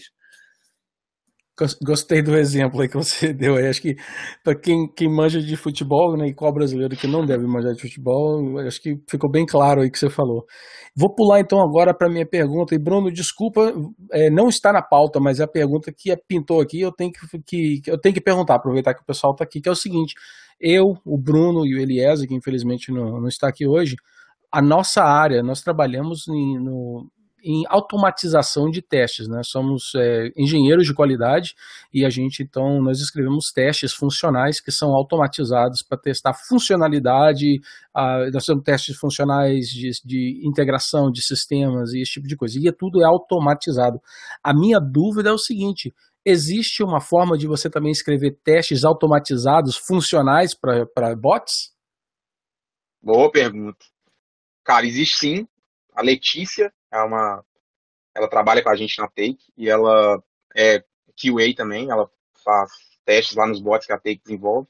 S3: Gostei do exemplo aí que você deu aí. Acho que para quem manja de futebol, né, e qual brasileiro que não deve manjar de futebol, acho que ficou bem claro aí que você falou. Vou pular então agora para minha pergunta. E Bruno, desculpa, não está na pauta, mas é a pergunta que pintou aqui. Eu tenho que perguntar, aproveitar que o pessoal está aqui, que é o seguinte: eu, o Bruno e o Eliezer, que infelizmente não está aqui hoje, a nossa área, nós trabalhamos em automatização de testes, né? Somos engenheiros de qualidade e nós escrevemos testes funcionais que são automatizados para testar funcionalidade, nós temos testes funcionais de integração de sistemas e esse tipo de coisa, e tudo é automatizado. A minha dúvida é o seguinte: existe uma forma de você também escrever testes automatizados funcionais para bots?
S5: Boa pergunta. Cara, existe sim. A Letícia ela trabalha com a gente na Take e ela é QA também, ela faz testes lá nos bots que a Take desenvolve.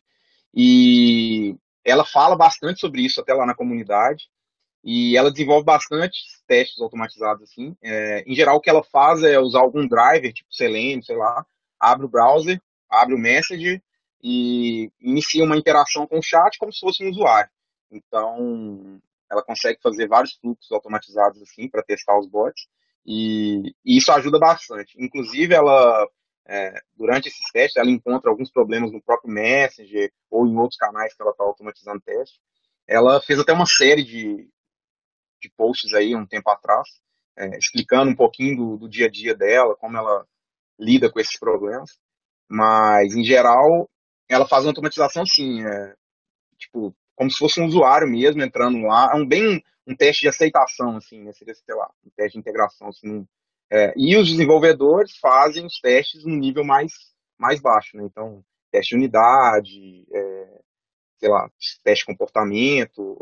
S5: E ela fala bastante sobre isso até lá na comunidade. E ela desenvolve bastante testes automatizados assim. Em geral, o que ela faz é usar algum driver, tipo Selenium, sei lá, abre o browser, abre o Messenger e inicia uma interação com o chat como se fosse um usuário. Então, ela consegue fazer vários fluxos automatizados assim para testar os bots e isso ajuda bastante. Inclusive, ela durante esses testes, ela encontra alguns problemas no próprio Messenger ou em outros canais que ela está automatizando teste. Ela fez até uma série de posts aí um tempo atrás, explicando um pouquinho do dia a dia dela, como ela lida com esses problemas. Mas, em geral, ela faz uma automatização sim, tipo, como se fosse um usuário mesmo entrando lá. É um teste de aceitação, assim, né? Seria, sei lá, um teste de integração. Assim, e os desenvolvedores fazem os testes no nível mais baixo, né? Então, teste de unidade, sei lá, teste de comportamento.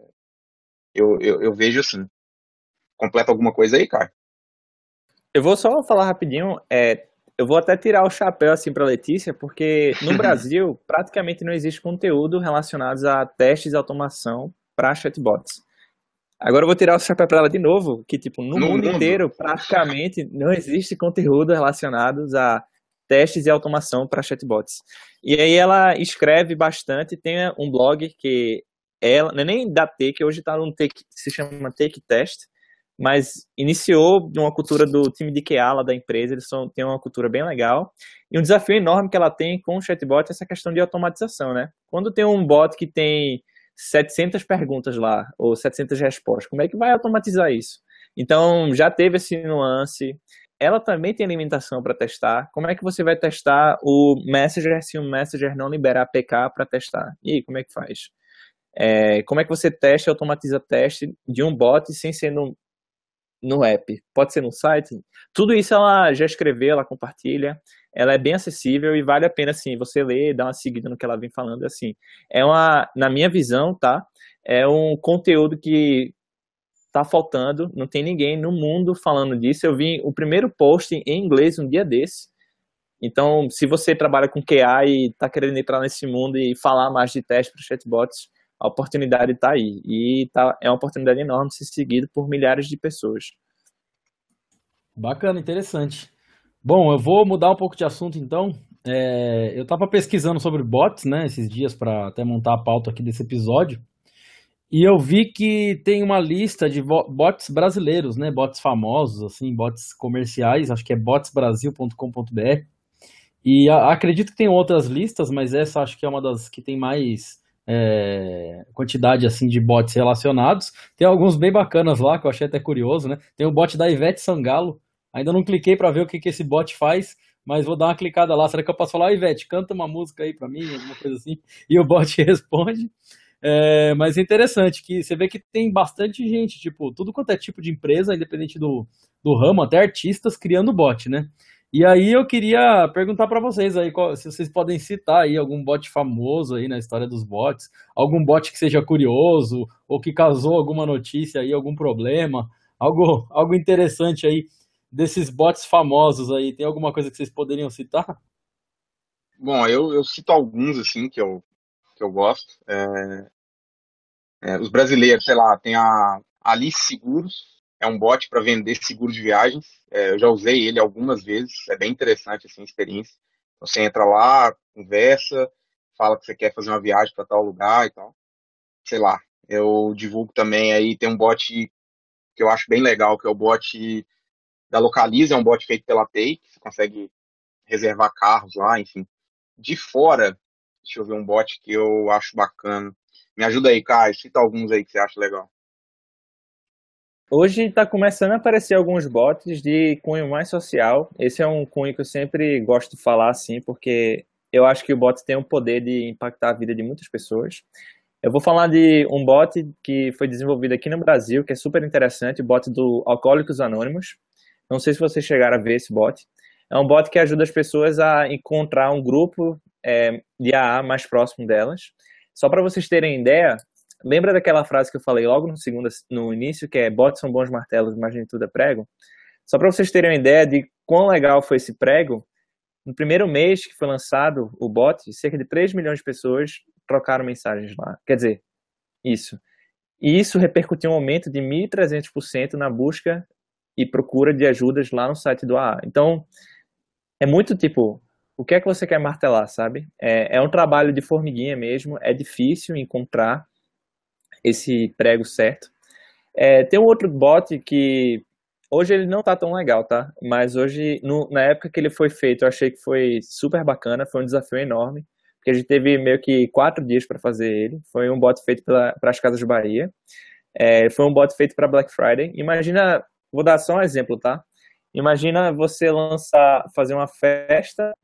S5: Eu vejo assim. Completa alguma coisa aí, cara?
S4: Eu vou só falar rapidinho, eu vou até tirar o chapéu assim para Letícia, porque no Brasil praticamente não existe conteúdo relacionado a testes de automação para chatbots. Agora eu vou tirar o chapéu para ela de novo, que tipo, no mundo inteiro praticamente não existe conteúdo relacionado a testes de automação para chatbots. E aí ela escreve bastante, tem um blog que ela, não é nem da Take, hoje está num Take, se chama Take Test, mas iniciou de uma cultura do time de QA lá da empresa, eles têm uma cultura bem legal, e um desafio enorme que ela tem com o chatbot é essa questão de automatização, né? Quando tem um bot que tem 700 perguntas lá, ou 700 respostas, como é que vai automatizar isso? Então, já teve esse nuance. Ela também tem limitação para testar. Como é que você vai testar o Messenger se o Messenger não liberar APK para testar? E aí, como é que faz? Como é que você testa e automatiza teste de um bot sem ser no app? Pode ser no site? Tudo isso ela já escreveu, ela compartilha. Ela é bem acessível e vale a pena, assim, você ler, dar uma seguida no que ela vem falando, assim. Na minha visão, tá? É um conteúdo que tá faltando, não tem ninguém no mundo falando disso. Eu vi o primeiro post em inglês um dia desse. Então, se você trabalha com QA e tá querendo entrar nesse mundo e falar mais de teste para chatbots, a oportunidade está aí. E é uma oportunidade enorme de ser seguido por milhares de pessoas.
S2: Bacana, interessante. Bom, eu vou mudar um pouco de assunto então. Eu estava pesquisando sobre bots, né, esses dias para até montar a pauta aqui desse episódio. E eu vi que tem uma lista de bots brasileiros, né, bots famosos, assim, bots comerciais, acho que é botsbrasil.com.br. E acredito que tem outras listas, mas essa acho que é uma das que tem mais quantidade assim de bots relacionados. Tem alguns bem bacanas lá, que eu achei até curioso, né? Tem o bot da Ivete Sangalo. Ainda não cliquei para ver o que que esse bot faz, mas vou dar uma clicada lá. Será que eu posso falar, Ivete, canta uma música aí para mim, alguma coisa assim? E o bot responde. Mas é interessante que você vê que tem bastante gente, tipo, tudo quanto é tipo de empresa, independente do ramo, até artistas criando bot, né? E aí eu queria perguntar para vocês aí, se vocês podem citar aí algum bot famoso aí na história dos bots, algum bot que seja curioso, ou que causou alguma notícia aí, algum problema, algo interessante aí desses bots famosos aí. Tem alguma coisa que vocês poderiam citar?
S5: Bom, eu cito alguns, assim, que eu gosto. Os brasileiros, sei lá, tem a Alice Seguros, é um bot para vender seguro de viagens. Eu já usei ele algumas vezes, é bem interessante assim, a experiência. Você entra lá, conversa, fala que você quer fazer uma viagem para tal lugar e tal. Sei lá, eu divulgo também aí, tem um bot que eu acho bem legal, que é o bot da Localiza, é um bot feito pela Take, você consegue reservar carros lá, enfim. De fora, deixa eu ver um bot que eu acho bacana. Me ajuda aí, Caio, cita alguns aí que você acha legal.
S4: Hoje está começando a aparecer alguns bots de cunho mais social. Esse é um cunho que eu sempre gosto de falar assim, porque eu acho que o bot tem o poder de impactar a vida de muitas pessoas. Eu vou falar de um bot que foi desenvolvido aqui no Brasil, que é super interessante, o bot do Alcoólicos Anônimos. Não sei se vocês chegaram a ver esse bot. É um bot que ajuda as pessoas a encontrar um grupo de AA mais próximo delas. Só para vocês terem ideia, lembra daquela frase que eu falei logo no início, que é bots são bons martelos, imagem tudo é prego? Só para vocês terem uma ideia de quão legal foi esse prego, no primeiro mês que foi lançado o bot, cerca de 3 milhões de pessoas trocaram mensagens lá. Quer dizer, isso. E isso repercutiu um aumento de 1.300% na busca e procura de ajudas lá no site do AA. Então, é muito tipo, o que é que você quer martelar, sabe? É um trabalho de formiguinha mesmo, é difícil encontrar esse prego certo. Tem um outro bot que hoje ele não tá tão legal, tá? Mas hoje, na época que ele foi feito, eu achei que foi super bacana, foi um desafio enorme, porque a gente teve meio que 4 dias para fazer ele. Foi um bot feito para as Casas de Bahia. Foi um bot feito para Black Friday. Imagina, vou dar só um exemplo, tá? Imagina você fazer uma festa,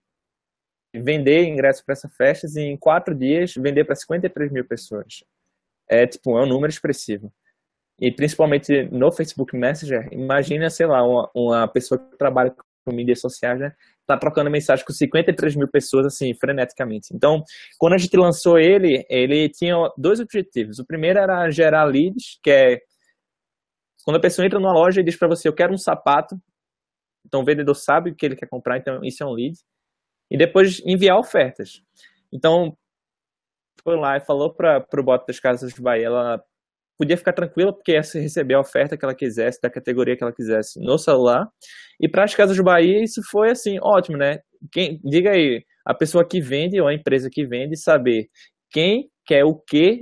S4: vender ingressos para essa festa e em 4 dias vender para 53 mil pessoas. É um número expressivo. E principalmente no Facebook Messenger, imagina, sei lá, uma pessoa que trabalha com mídias sociais, né? Tá trocando mensagem com 53 mil pessoas, assim, freneticamente. Então, quando a gente lançou ele tinha 2 objetivos. O primeiro era gerar leads, que é quando a pessoa entra numa loja e diz para você, eu quero um sapato, então o vendedor sabe o que ele quer comprar, então isso é um lead. E depois enviar ofertas. Então, foi lá e falou para o bot das Casas de Bahia, ela podia ficar tranquila porque ia receber a oferta que ela quisesse, da categoria que ela quisesse no celular. E para as Casas de Bahia isso foi assim, ótimo, né? Diga aí, a pessoa que vende ou a empresa que vende saber quem quer o quê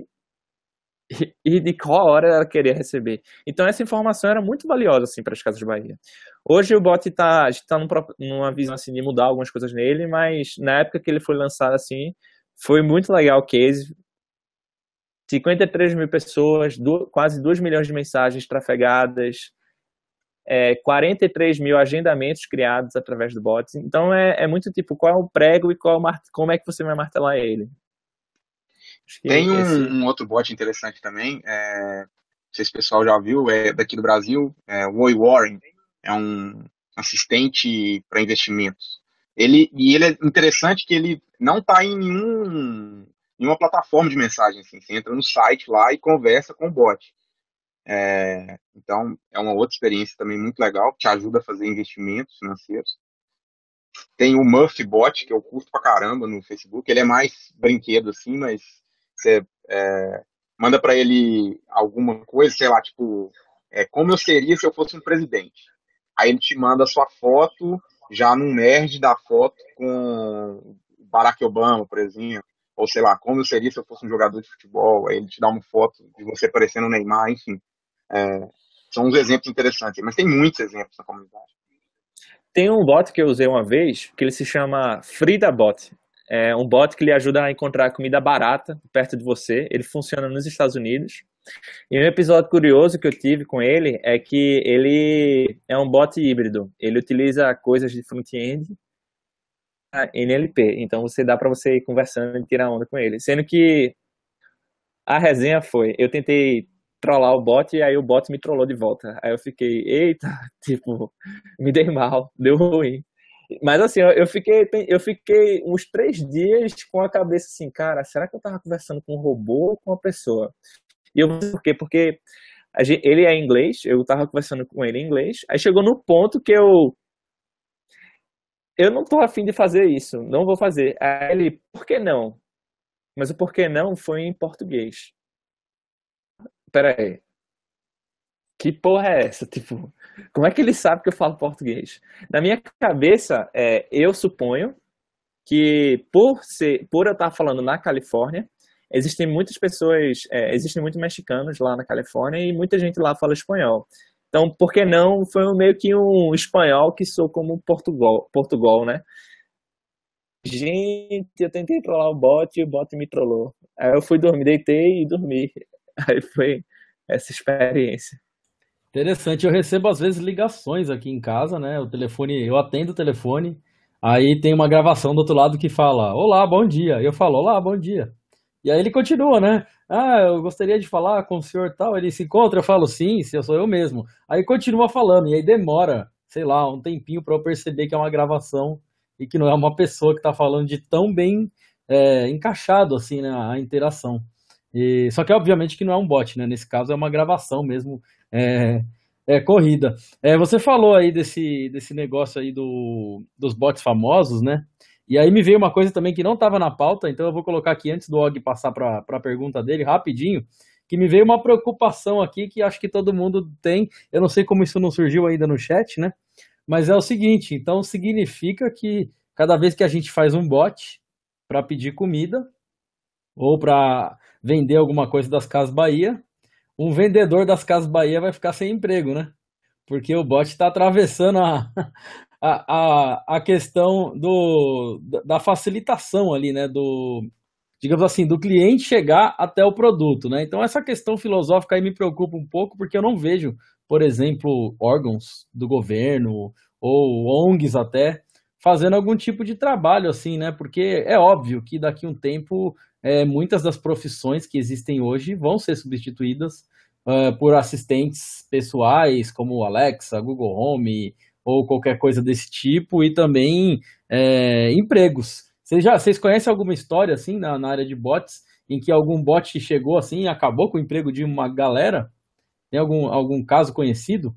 S4: e de qual hora ela queria receber. Então essa informação era muito valiosa assim para as Casas de Bahia. Hoje o bot a gente está numa visão assim de mudar algumas coisas nele, mas na época que ele foi lançado assim, foi muito legal o case. 53 mil pessoas, quase 2 milhões de mensagens trafegadas, 43 mil agendamentos criados através do bot. Então é muito tipo, qual é o prego e como é que você vai martelar ele.
S5: Tem um outro bot interessante também, não sei se o pessoal já viu, é daqui do Brasil, o Oi Warren, é um assistente para investimentos. Ele é interessante que ele não está em nenhuma plataforma de mensagem, assim. Você entra no site lá e conversa com o bot. Então, é uma outra experiência também muito legal, que te ajuda a fazer investimentos financeiros. Tem o Muff Bot, que eu curto pra caramba no Facebook. Ele é mais brinquedo, assim, mas você manda pra ele alguma coisa, sei lá, tipo, como eu seria se eu fosse um presidente. Aí ele te manda a sua foto, já num merge da foto com Barack Obama, por exemplo. Ou sei lá, como eu seria se eu fosse um jogador de futebol. Aí ele te dá uma foto de você parecendo o Neymar, enfim. São uns exemplos interessantes, mas tem muitos exemplos na comunidade.
S4: Tem um bot que eu usei uma vez, que ele se chama FridaBot. É um bot que lhe ajuda a encontrar comida barata perto de você. Ele funciona nos Estados Unidos. E um episódio curioso que eu tive com ele é que ele é um bot híbrido. Ele utiliza coisas de front-end NLP. Então dá para você ir conversando e tirar onda com ele. Sendo que a resenha foi, eu tentei trollar o bot e aí o bot me trollou de volta. Aí eu fiquei, eita, tipo, me dei mal, deu ruim. Mas assim, eu fiquei uns 3 dias com a cabeça assim, cara, será que eu tava conversando com um robô ou com uma pessoa? E eu por quê? Porque ele é inglês, eu tava conversando com ele em inglês, aí chegou no ponto que eu não tô afim de fazer isso, não vou fazer. Aí ele, por que não? Mas o porquê não foi em português. Pera aí. Que porra é essa? Tipo, como é que ele sabe que eu falo português? Na minha cabeça, eu suponho que por eu estar falando na Califórnia, existem muitas pessoas, existem muitos mexicanos lá na Califórnia e muita gente lá fala espanhol. Então, por que não? Foi meio que um espanhol que soou como Portugal, né? Gente, eu tentei trollar o bot e o bot me trollou. Aí eu fui dormir, deitei e dormi. Aí foi essa experiência.
S2: Interessante, eu recebo às vezes ligações aqui em casa, né? O telefone, eu atendo o telefone, aí tem uma gravação do outro lado que fala: Olá, bom dia. Eu falo: Olá, bom dia. E aí ele continua, né? Ah, eu gostaria de falar com o senhor tal. Ele se encontra, eu falo: Sim, se eu sou eu mesmo. Aí continua falando, e aí demora, sei lá, um tempinho para eu perceber que é uma gravação e que não é uma pessoa que está falando de tão bem encaixado assim, né, a interação. Só que obviamente que não é um bot, né? Nesse caso é uma gravação mesmo, é, corrida. Você falou aí desse negócio aí dos bots famosos, né? E aí me veio uma coisa também que não estava na pauta, então eu vou colocar aqui antes do Og passar para a pergunta dele, rapidinho, que me veio uma preocupação aqui que acho que todo mundo tem. Eu não sei como isso não surgiu ainda no chat, né? Mas é o seguinte, então significa que cada vez que a gente faz um bot para pedir comida ou para vender alguma coisa das Casas Bahia, um vendedor das Casas Bahia vai ficar sem emprego, né? Porque o bot está atravessando a questão da facilitação ali, né? Digamos assim, do cliente chegar até o produto, né? Então essa questão filosófica aí me preocupa um pouco, porque eu não vejo, por exemplo, órgãos do governo ou ONGs até fazendo algum tipo de trabalho assim, né? Porque é óbvio que daqui a um tempo muitas das profissões que existem hoje vão ser substituídas por assistentes pessoais como Alexa, Google Home ou qualquer coisa desse tipo, e também empregos. Vocês conhecem alguma história assim na área de bots em que algum bot chegou assim e acabou com o emprego de uma galera? Tem algum caso conhecido?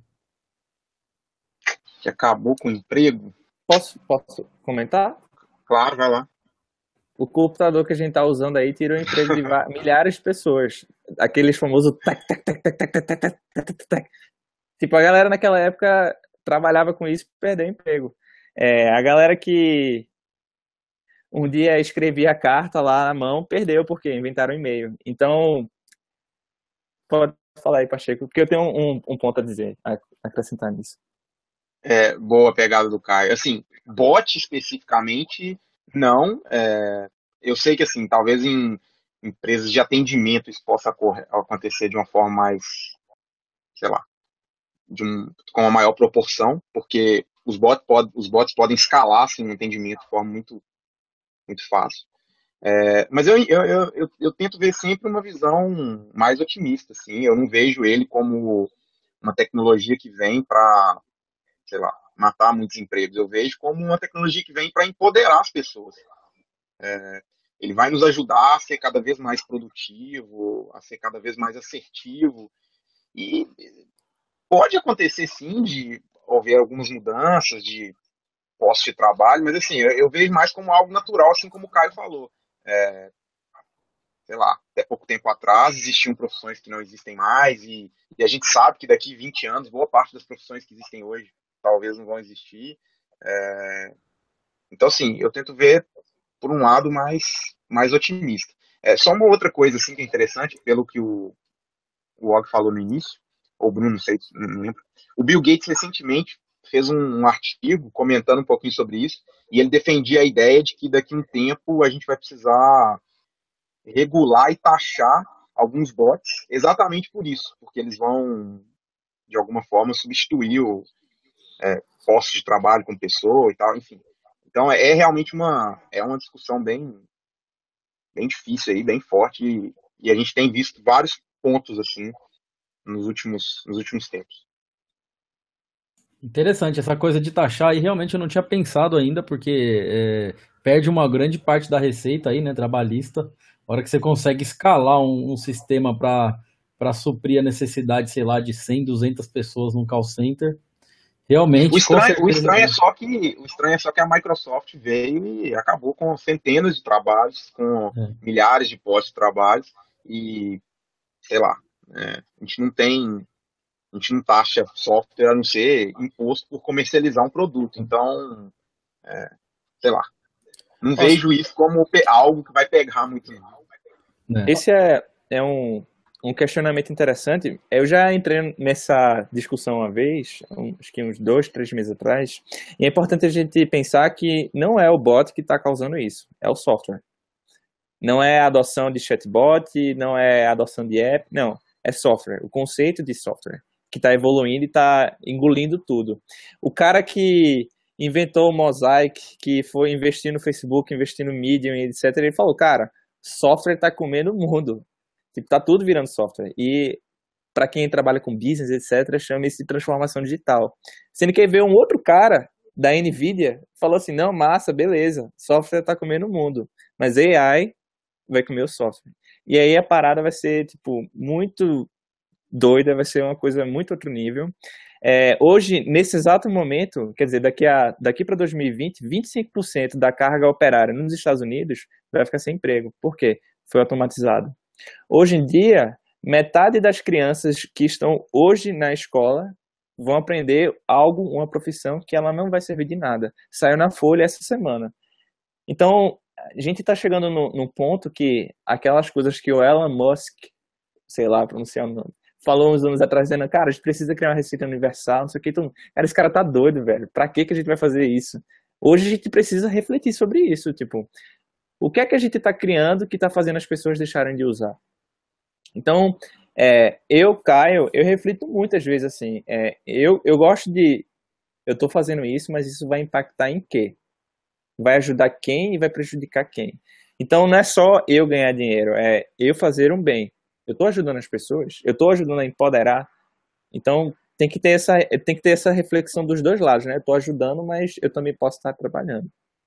S5: Que acabou com o emprego?
S4: Posso comentar?
S5: Claro, vai lá.
S4: O computador que a gente tá usando aí tirou o emprego de milhares de pessoas. Aqueles famosos tac, tac, tac, tac, tac, tac, tac, tac, tac, tac, tac. Tipo, a galera naquela época trabalhava com isso e perdeu o emprego. A galera que um dia escrevia a carta lá na mão, perdeu porque inventaram e-mail. Então, pode falar aí, Pacheco, porque eu tenho um ponto a dizer, a acrescentar nisso.
S5: Boa pegada do Caio. Assim, bot especificamente, não. Eu sei que, assim, talvez em empresas de atendimento isso possa acontecer de uma forma mais, sei lá, com uma maior proporção, porque os bots podem escalar assim, no atendimento de forma muito, muito fácil. Mas eu tento ver sempre uma visão mais otimista. Assim. Eu não vejo ele como uma tecnologia que vem para, sei lá, matar muitos empregos. Eu vejo como uma tecnologia que vem para empoderar as pessoas. Ele vai nos ajudar a ser cada vez mais produtivo, a ser cada vez mais assertivo. E pode acontecer, sim, de haver algumas mudanças de posto de trabalho, mas assim, eu vejo mais como algo natural, assim como o Caio falou. Sei lá, até pouco tempo atrás existiam profissões que não existem mais, e a gente sabe que daqui 20 anos, boa parte das profissões que existem hoje talvez não vão existir. Então, assim, eu tento ver por um lado mais otimista. Só uma outra coisa assim, que é interessante, pelo que o Og falou no início, ou o Bruno, não sei, não lembro. O Bill Gates recentemente fez um artigo comentando um pouquinho sobre isso, e ele defendia a ideia de que daqui a um tempo a gente vai precisar regular e taxar alguns bots exatamente por isso, porque eles vão, de alguma forma, substituir postos de trabalho com pessoa e tal, enfim. Então é realmente uma discussão bem difícil aí, bem forte, e a gente tem visto vários pontos assim nos últimos tempos.
S2: Interessante, essa coisa de taxar aí realmente eu não tinha pensado ainda, porque perde uma grande parte da receita aí, né, trabalhista. A hora que você consegue escalar um sistema para suprir a necessidade, sei lá, de 100, 200 pessoas num call center, realmente,
S5: O
S2: com
S5: estranho
S2: certeza.
S5: é só que a Microsoft veio e acabou com centenas de trabalhos, com milhares de postos de trabalho, e sei lá, a gente não taxa software a não ser imposto por comercializar um produto. Então, sei lá, não vejo isso como algo que vai pegar muito.
S4: Esse é um questionamento interessante. Eu já entrei nessa discussão uma vez, acho que uns 2, 3 meses atrás, e é importante a gente pensar que não é o bot que está causando isso, é o software. Não é a adoção de chatbot, não é a adoção de app, não, é software, o conceito de software, que está evoluindo e está engolindo tudo. O cara que inventou o Mosaic, que foi investir no Facebook, investir no Medium, etc., ele falou, cara, software está comendo o mundo. Tipo, tá tudo virando software. E para quem trabalha com business, etc., chama isso de transformação digital. Sendo que aí veio um outro cara da NVIDIA, falou assim, não, massa, beleza, software tá comendo o mundo, mas AI vai comer o software. E aí a parada vai ser, tipo, muito doida, vai ser uma coisa muito outro nível. Hoje, nesse exato momento, quer dizer, daqui para 2020, 25% da carga operária nos Estados Unidos vai ficar sem emprego. Por quê? Foi automatizado. Hoje em dia, metade das crianças que estão hoje na escola vão aprender algo, uma profissão que ela não vai servir de nada. Saiu na Folha essa semana. Então, a gente está chegando num ponto que aquelas coisas que o Elon Musk, sei lá, pronunciar o nome, falou uns anos atrás, dizendo, cara, a gente precisa criar uma receita universal, não sei o que. Então, cara, esse cara tá doido, velho. Pra que a gente vai fazer isso? Hoje a gente precisa refletir sobre isso, tipo, o que é que a gente está criando que está fazendo as pessoas deixarem de usar? Então, Caio, eu reflito muitas vezes assim, eu gosto de, eu estou fazendo isso, mas isso vai impactar em quê? Vai ajudar quem e vai prejudicar quem? Então, não é só eu ganhar dinheiro, é eu fazer um bem. Eu estou ajudando as pessoas, eu estou ajudando a empoderar. Então, tem que ter essa reflexão dos dois lados, né? Eu estou ajudando, mas eu também posso estar trabalhando.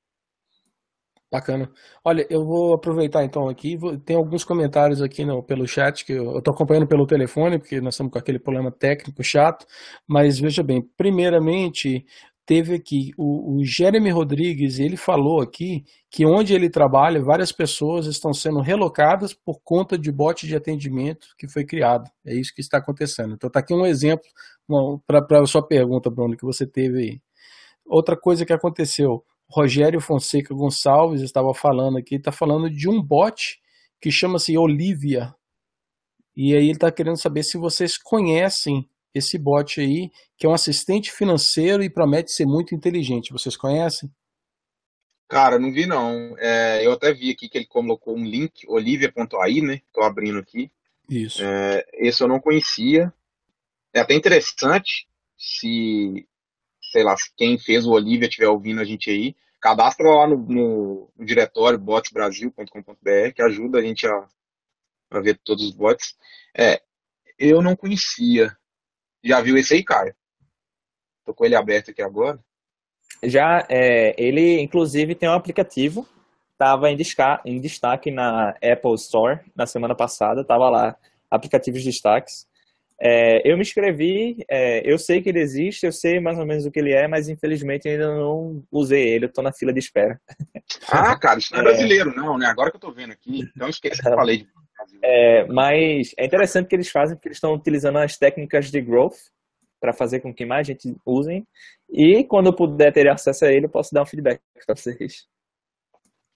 S3: Bacana. Olha, eu vou aproveitar então aqui, tem alguns comentários aqui pelo chat, que eu estou acompanhando pelo telefone, porque nós estamos com aquele problema técnico chato, mas veja bem, primeiramente, teve aqui o Jeremy Rodrigues, ele falou aqui que onde ele trabalha, várias pessoas estão sendo relocadas por conta de bot de atendimento que foi criado. É isso que está acontecendo. Então está aqui um exemplo para a sua pergunta, Bruno, que você teve aí. Outra coisa que aconteceu, Rogério Fonseca Gonçalves estava falando aqui, está falando de um bot que chama-se Olivia. E aí ele está querendo saber se vocês conhecem esse bot aí, que é um assistente financeiro e promete ser muito inteligente. Vocês conhecem?
S5: Cara, não vi não. Eu até vi aqui que ele colocou um link, olivia.ai, né? Estou abrindo aqui.
S3: Isso.
S5: Esse eu não conhecia. É até interessante se, sei lá, se quem fez o Olivia estiver ouvindo a gente aí, cadastra lá no diretório botsbrasil.com.br, que ajuda a gente a ver todos os bots. Eu não conhecia. Já viu esse aí, Caio? Tô com ele aberto aqui agora.
S4: Já, ele inclusive tem um aplicativo, estava em destaque na Apple Store na semana passada, estava lá, aplicativos de destaques. Eu me inscrevi, eu sei que ele existe, eu sei mais ou menos o que ele é, mas infelizmente ainda não usei ele, eu estou na fila de espera.
S5: Ah, cara, isso não é brasileiro, não, né? Agora que eu tô vendo aqui, então esquece que eu falei de Brasil.
S4: Mas é interessante que eles fazem, porque eles estão utilizando as técnicas de growth para fazer com que mais gente usem, e quando eu puder ter acesso a ele, eu posso dar um feedback para vocês.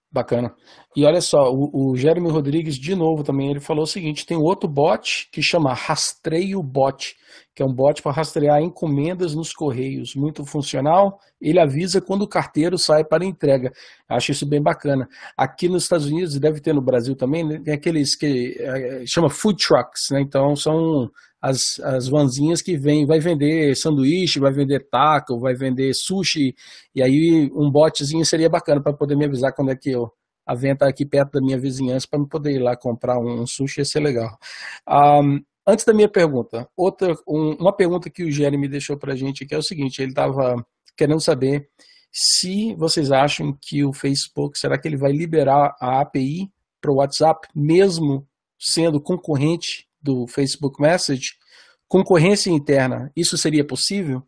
S3: Bacana. E olha só, o Jeremy Rodrigues, de novo também, ele falou o seguinte: tem outro bot que chama Rastreio Bot, que é um bot para rastrear encomendas nos correios, muito funcional. Ele avisa quando o carteiro sai para entrega. Acho isso bem bacana. Aqui nos Estados Unidos, e deve ter no Brasil também, né, tem aqueles que chama food trucks, né? Então são as vanzinhas que vai vender sanduíche, vai vender taco, vai vender sushi, e aí um botzinho seria bacana para poder me avisar quando é que a venda tá aqui perto da minha vizinhança, para eu poder ir lá comprar um sushi, ia ser legal. Antes da minha pergunta, uma pergunta que o Jeremy deixou para a gente, que é o seguinte: ele estava querendo saber se vocês acham que o Facebook, será que ele vai liberar a API para o WhatsApp, mesmo sendo concorrente do Facebook Message, concorrência interna, isso seria possível?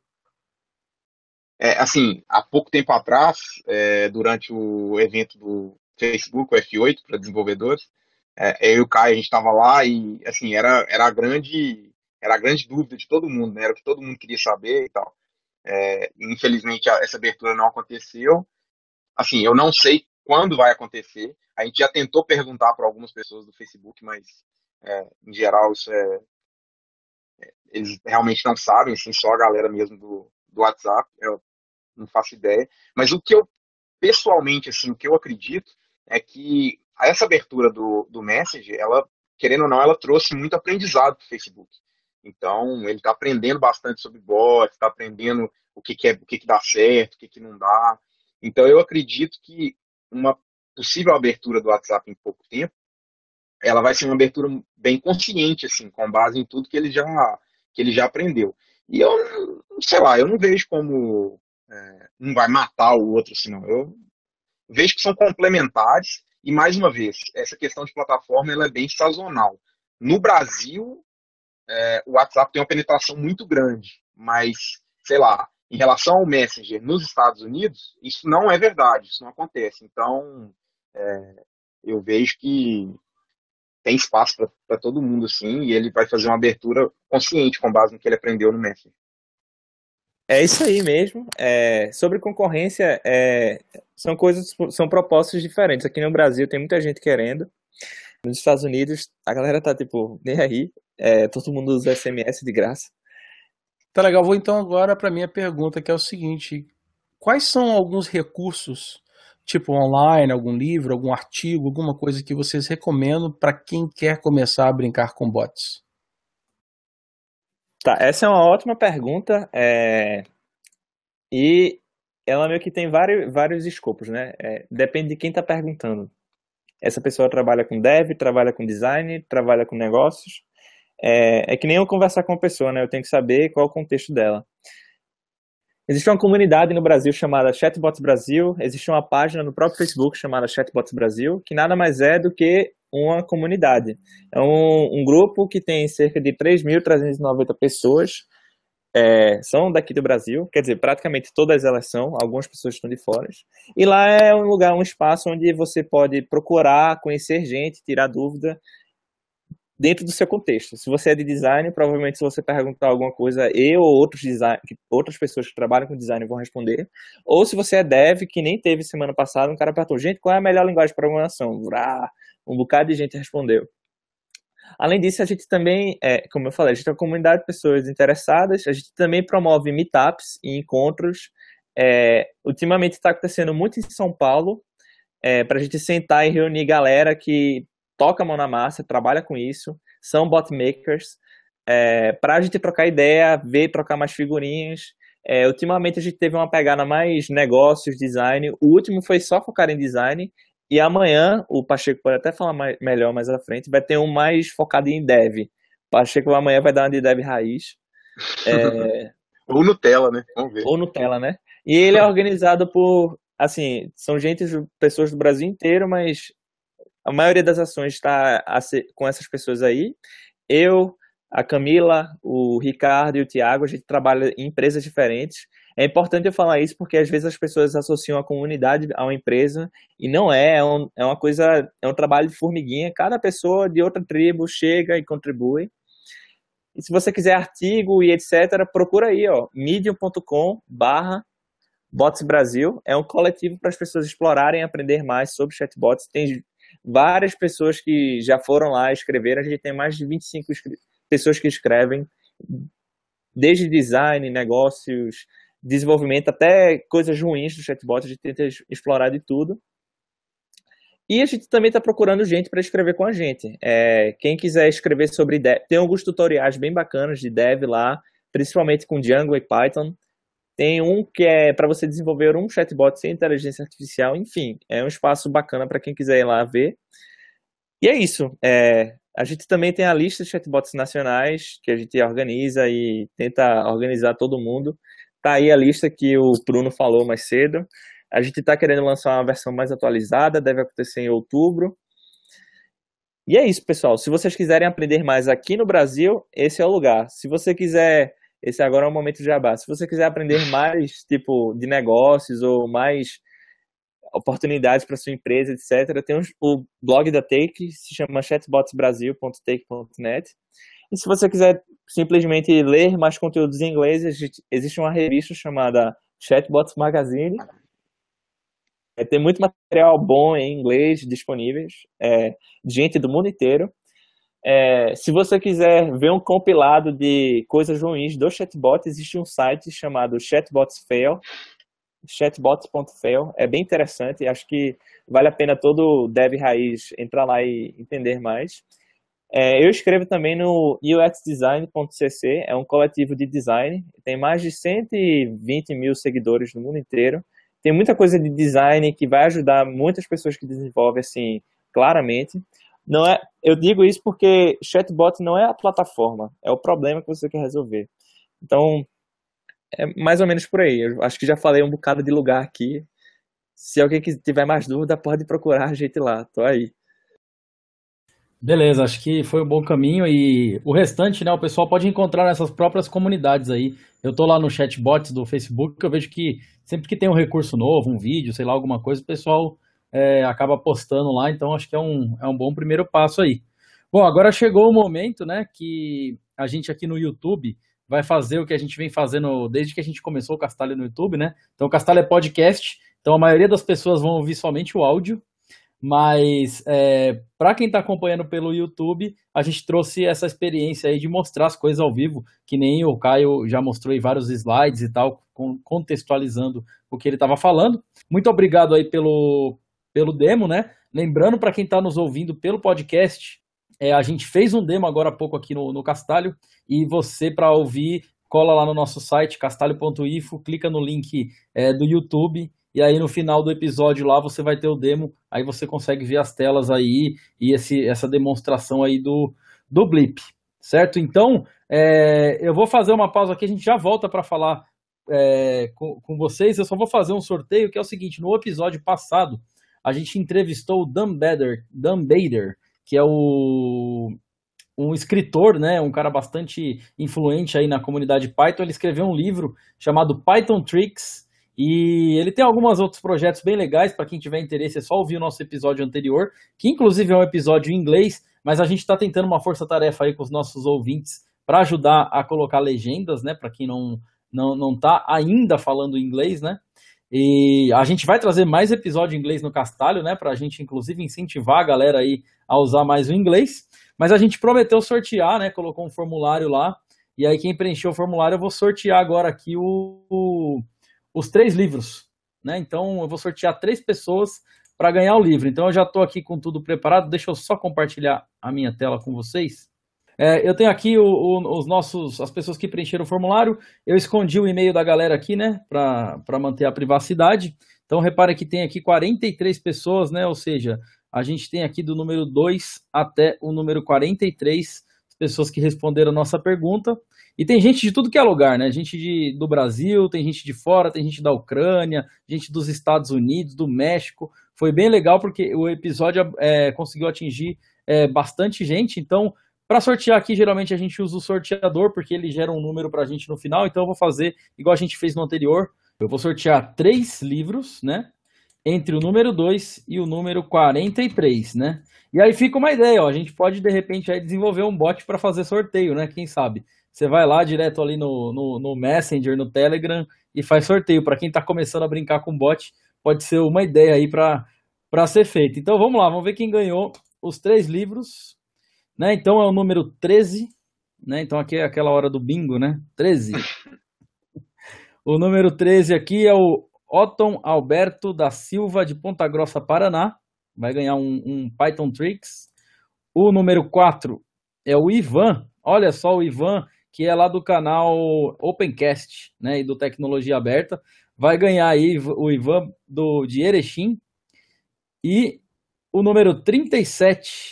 S5: Assim, há pouco tempo atrás, durante o evento do Facebook, o F8, para desenvolvedores, eu e o Caio, a gente estava lá e, assim, era a grande dúvida de todo mundo, né? Era o que todo mundo queria saber e tal. Infelizmente, essa abertura não aconteceu. Assim, eu não sei quando vai acontecer. A gente já tentou perguntar para algumas pessoas do Facebook, mas, em geral, eles realmente não sabem, assim, só a galera mesmo do WhatsApp. Eu não faço ideia. Mas o que eu, pessoalmente, assim, o que eu acredito é que essa abertura do Messenger, ela, querendo ou não, ela trouxe muito aprendizado para o Facebook. Então, ele está aprendendo bastante sobre bots, está aprendendo o que dá certo, o que não dá. Então, eu acredito que uma possível abertura do WhatsApp em pouco tempo, ela vai ser uma abertura bem consciente, assim, com base em tudo que ele já aprendeu. E eu, sei lá, eu não vejo como um vai matar o outro, assim, não. Eu vejo que são complementares e, mais uma vez, essa questão de plataforma ela é bem sazonal. No Brasil, o WhatsApp tem uma penetração muito grande, mas, sei lá, em relação ao Messenger nos Estados Unidos, isso não é verdade, isso não acontece. Então, eu vejo que tem espaço para todo mundo, sim, e ele vai fazer uma abertura consciente com base no que ele aprendeu no Messenger.
S4: É isso aí mesmo. Sobre concorrência, são propostas diferentes. Aqui no Brasil tem muita gente querendo. Nos Estados Unidos, a galera tá tipo, nem aí. Todo mundo usa SMS de graça.
S3: Tá legal, vou então agora para minha pergunta, que é o seguinte: quais são alguns recursos, tipo online, algum livro, algum artigo, alguma coisa que vocês recomendam para quem quer começar a brincar com bots?
S4: Tá, essa é uma ótima pergunta. E ela meio que tem vários escopos, né? Depende de quem está perguntando. Essa pessoa trabalha com dev, trabalha com design, trabalha com negócios. É que nem eu conversar com uma pessoa, né? Eu tenho que saber qual é o contexto dela. Existe uma comunidade no Brasil chamada Chatbots Brasil. Existe uma página no próprio Facebook chamada Chatbots Brasil, que nada mais é do que uma comunidade. É um grupo que tem cerca de 3.390 pessoas. São daqui do Brasil, quer dizer, praticamente todas elas são, algumas pessoas estão de fora. E lá é um lugar, um espaço onde você pode procurar, conhecer gente, tirar dúvida dentro do seu contexto. Se você é de design, provavelmente se você perguntar alguma coisa, eu ou outras pessoas que trabalham com design vão responder. Ou se você é dev, que nem teve semana passada, um cara perguntou, gente, qual é a melhor linguagem de programação? Um bocado de gente respondeu. Além disso, a gente também, como eu falei, a gente tem uma comunidade de pessoas interessadas, a gente também promove meetups e encontros. Ultimamente está acontecendo muito em São Paulo, para a gente sentar e reunir galera que toca a mão na massa, trabalha com isso, são bot makers, para a gente trocar ideia, trocar mais figurinhas. Ultimamente a gente teve uma pegada mais negócios, design, o último foi só focar em design, e amanhã, o Pacheco pode até falar melhor mais à frente, vai ter um mais focado em dev. O Pacheco amanhã vai dar uma de dev raiz.
S5: Ou Nutella, né? Vamos ver.
S4: Ou Nutella, né? E ele é organizado por, assim, são pessoas do Brasil inteiro, mas a maioria das ações está com essas pessoas aí. Eu, a Camila, o Ricardo e o Thiago, a gente trabalha em empresas diferentes. É importante eu falar isso porque às vezes as pessoas associam a comunidade a uma empresa e não é uma coisa, é um trabalho de formiguinha. Cada pessoa de outra tribo chega e contribui. E se você quiser artigo e etc, procura aí, ó, medium.com/, Bots Brasil é um coletivo para as pessoas explorarem e aprender mais sobre chatbots. Tem várias pessoas que já foram lá escrever. A gente tem mais de 25 pessoas que escrevem, desde design, negócios, desenvolvimento, até coisas ruins do chatbot. A gente tenta explorar de tudo. E a gente também está procurando gente para escrever com a gente. Quem quiser escrever sobre dev, tem alguns tutoriais bem bacanas de dev lá, principalmente com Django e Python. Tem um que é para você desenvolver um chatbot sem inteligência artificial. Enfim, é um espaço bacana para quem quiser ir lá ver. E é isso. A gente também tem a lista de chatbots nacionais, que a gente organiza e tenta organizar todo mundo. Tá aí a lista que o Bruno falou mais cedo. A gente está querendo lançar uma versão mais atualizada, deve acontecer em outubro. E é isso, pessoal. Se vocês quiserem aprender mais aqui no Brasil, esse é o lugar. Se você quiser, esse agora é o momento de jabá. Se você quiser aprender mais tipo de negócios ou mais oportunidades para sua empresa, etc., tem o blog da Take, se chama chatbotsbrasil.take.net. E se você quiser simplesmente ler mais conteúdos em inglês, existe uma revista chamada Chatbots Magazine. Tem muito material bom em inglês disponíveis, de gente do mundo inteiro. Se você quiser ver um compilado de coisas ruins do chatbot, existe um site chamado chatbots.fail, chatbots.fail. É bem interessante, acho que vale a pena todo dev raiz entrar lá e entender mais. Eu escrevo também no uxdesign.cc, é um coletivo de design, tem mais de 120 mil seguidores no mundo inteiro. Tem muita coisa de design que vai ajudar muitas pessoas que desenvolvem, assim, claramente. Eu digo isso porque chatbot não é a plataforma, é o problema que você quer resolver. Então, é mais ou menos por aí. Eu acho que já falei um bocado de lugar aqui. Se alguém tiver mais dúvida, pode procurar a gente lá. Tô aí.
S2: Beleza, acho que foi um bom caminho e o restante, né, o pessoal pode encontrar nessas próprias comunidades aí. Eu tô lá no chatbot do Facebook, eu vejo que sempre que tem um recurso novo, um vídeo, sei lá, alguma coisa, o pessoal acaba postando lá, então acho que é um bom primeiro passo aí. Bom, agora chegou o momento, né, que a gente aqui no YouTube vai fazer o que a gente vem fazendo desde que a gente começou o Castalho no YouTube, né? Então o Castalho é podcast, então a maioria das pessoas vão ouvir somente o áudio. Mas para quem está acompanhando pelo YouTube, a gente trouxe essa experiência aí de mostrar as coisas ao vivo, que nem o Caio já mostrou aí vários slides e tal, contextualizando o que ele estava falando. Muito obrigado aí pelo demo, né? Lembrando para quem está nos ouvindo pelo podcast, a gente fez um demo agora há pouco aqui no Castalho, e você, para ouvir, cola lá no nosso site, castalho.info, clica no link do YouTube, e aí no final do episódio lá você vai ter o demo, aí você consegue ver as telas aí e essa demonstração aí do Blip, certo? Então, eu vou fazer uma pausa aqui, a gente já volta para falar com vocês. Eu só vou fazer um sorteio, que é o seguinte: no episódio passado a gente entrevistou o Dan Bader, que é um escritor, né, um cara bastante influente aí na comunidade Python. Ele escreveu um livro chamado Python Tricks, e ele tem alguns outros projetos bem legais. Para quem tiver interesse, é só ouvir o nosso episódio anterior, que inclusive é um episódio em inglês, mas a gente está tentando uma força-tarefa aí com os nossos ouvintes para ajudar a colocar legendas, né, para quem não está ainda falando inglês, né. E a gente vai trazer mais episódio em inglês no Castalho, né, para a gente inclusive incentivar a galera aí a usar mais o inglês. Mas a gente prometeu sortear, né, colocou um formulário lá, e aí quem preencheu o formulário eu vou sortear agora aqui os 3 livros, né? Então eu vou sortear 3 pessoas para ganhar o livro. Então eu já estou aqui com tudo preparado. Deixa eu só compartilhar a minha tela com vocês. Eu tenho aqui as pessoas que preencheram o formulário. Eu escondi o e-mail da galera aqui, né, para manter a privacidade. Então repare que tem aqui 43 pessoas, né? Ou seja, a gente tem aqui do número 2 até o número 43 pessoas que responderam a nossa pergunta. E tem gente de tudo que é lugar, né? Gente do Brasil, tem gente de fora, tem gente da Ucrânia, gente dos Estados Unidos, do México. Foi bem legal porque o episódio conseguiu atingir bastante gente. Então, para sortear aqui, geralmente a gente usa o sorteador, porque ele gera um número para a gente no final. Então, eu vou fazer igual a gente fez no anterior. Eu vou sortear 3 livros, né? Entre o número 2 e o número 43, né? E aí fica uma ideia, ó, a gente pode de repente aí desenvolver um bot para fazer sorteio, né? Quem sabe? você vai lá direto ali no Messenger, no Telegram e faz sorteio. Para quem está começando a brincar com bot, pode ser uma ideia aí para ser feito. Então vamos lá, vamos ver quem ganhou os 3 livros, né? Então é o número 13, né? Então aqui é aquela hora do bingo, né? 13. O número 13 aqui é o Otton Alberto da Silva, de Ponta Grossa, Paraná. Vai ganhar um Python Tricks. O número 4 é o Ivan. Olha só o Ivan, que é lá do canal Opencast, né, e do Tecnologia Aberta. Vai ganhar aí o Ivan de Erechim. E o número 37.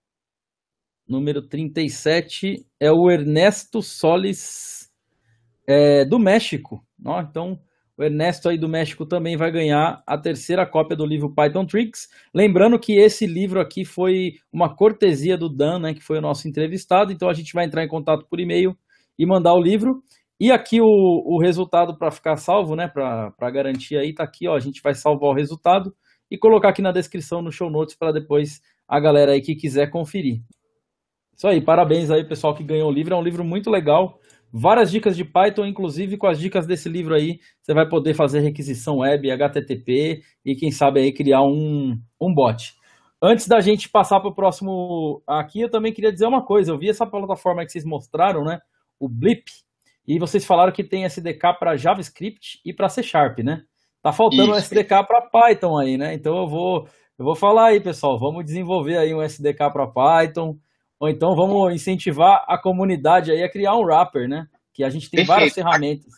S2: Número 37 é o Ernesto Solis, do México. Então, o Ernesto aí do México também vai ganhar a 3ª cópia do livro Python Tricks. Lembrando que esse livro aqui foi uma cortesia do Dan, né, que foi o nosso entrevistado. Então, a gente vai entrar em contato por e-mail e mandar o livro. E aqui o resultado para ficar salvo, né, para garantir aí, tá aqui, ó, a gente vai salvar o resultado e colocar aqui na descrição, no show notes, para depois a galera aí que quiser conferir. Isso aí, parabéns aí, pessoal que ganhou o livro. É um livro muito legal. Várias dicas de Python, inclusive com as dicas desse livro aí, você vai poder fazer requisição web, HTTP e quem sabe aí criar um bot. Antes da gente passar para o próximo aqui, eu também queria dizer uma coisa. Eu vi essa plataforma que vocês mostraram, né? O Blip. E vocês falaram que tem SDK para JavaScript e para C Sharp, né? Tá faltando um SDK para Python aí, né? Então eu vou falar aí, pessoal. Vamos desenvolver aí um SDK para Python. Ou então vamos incentivar a comunidade aí a criar um wrapper, né? Que a gente tem várias ferramentas.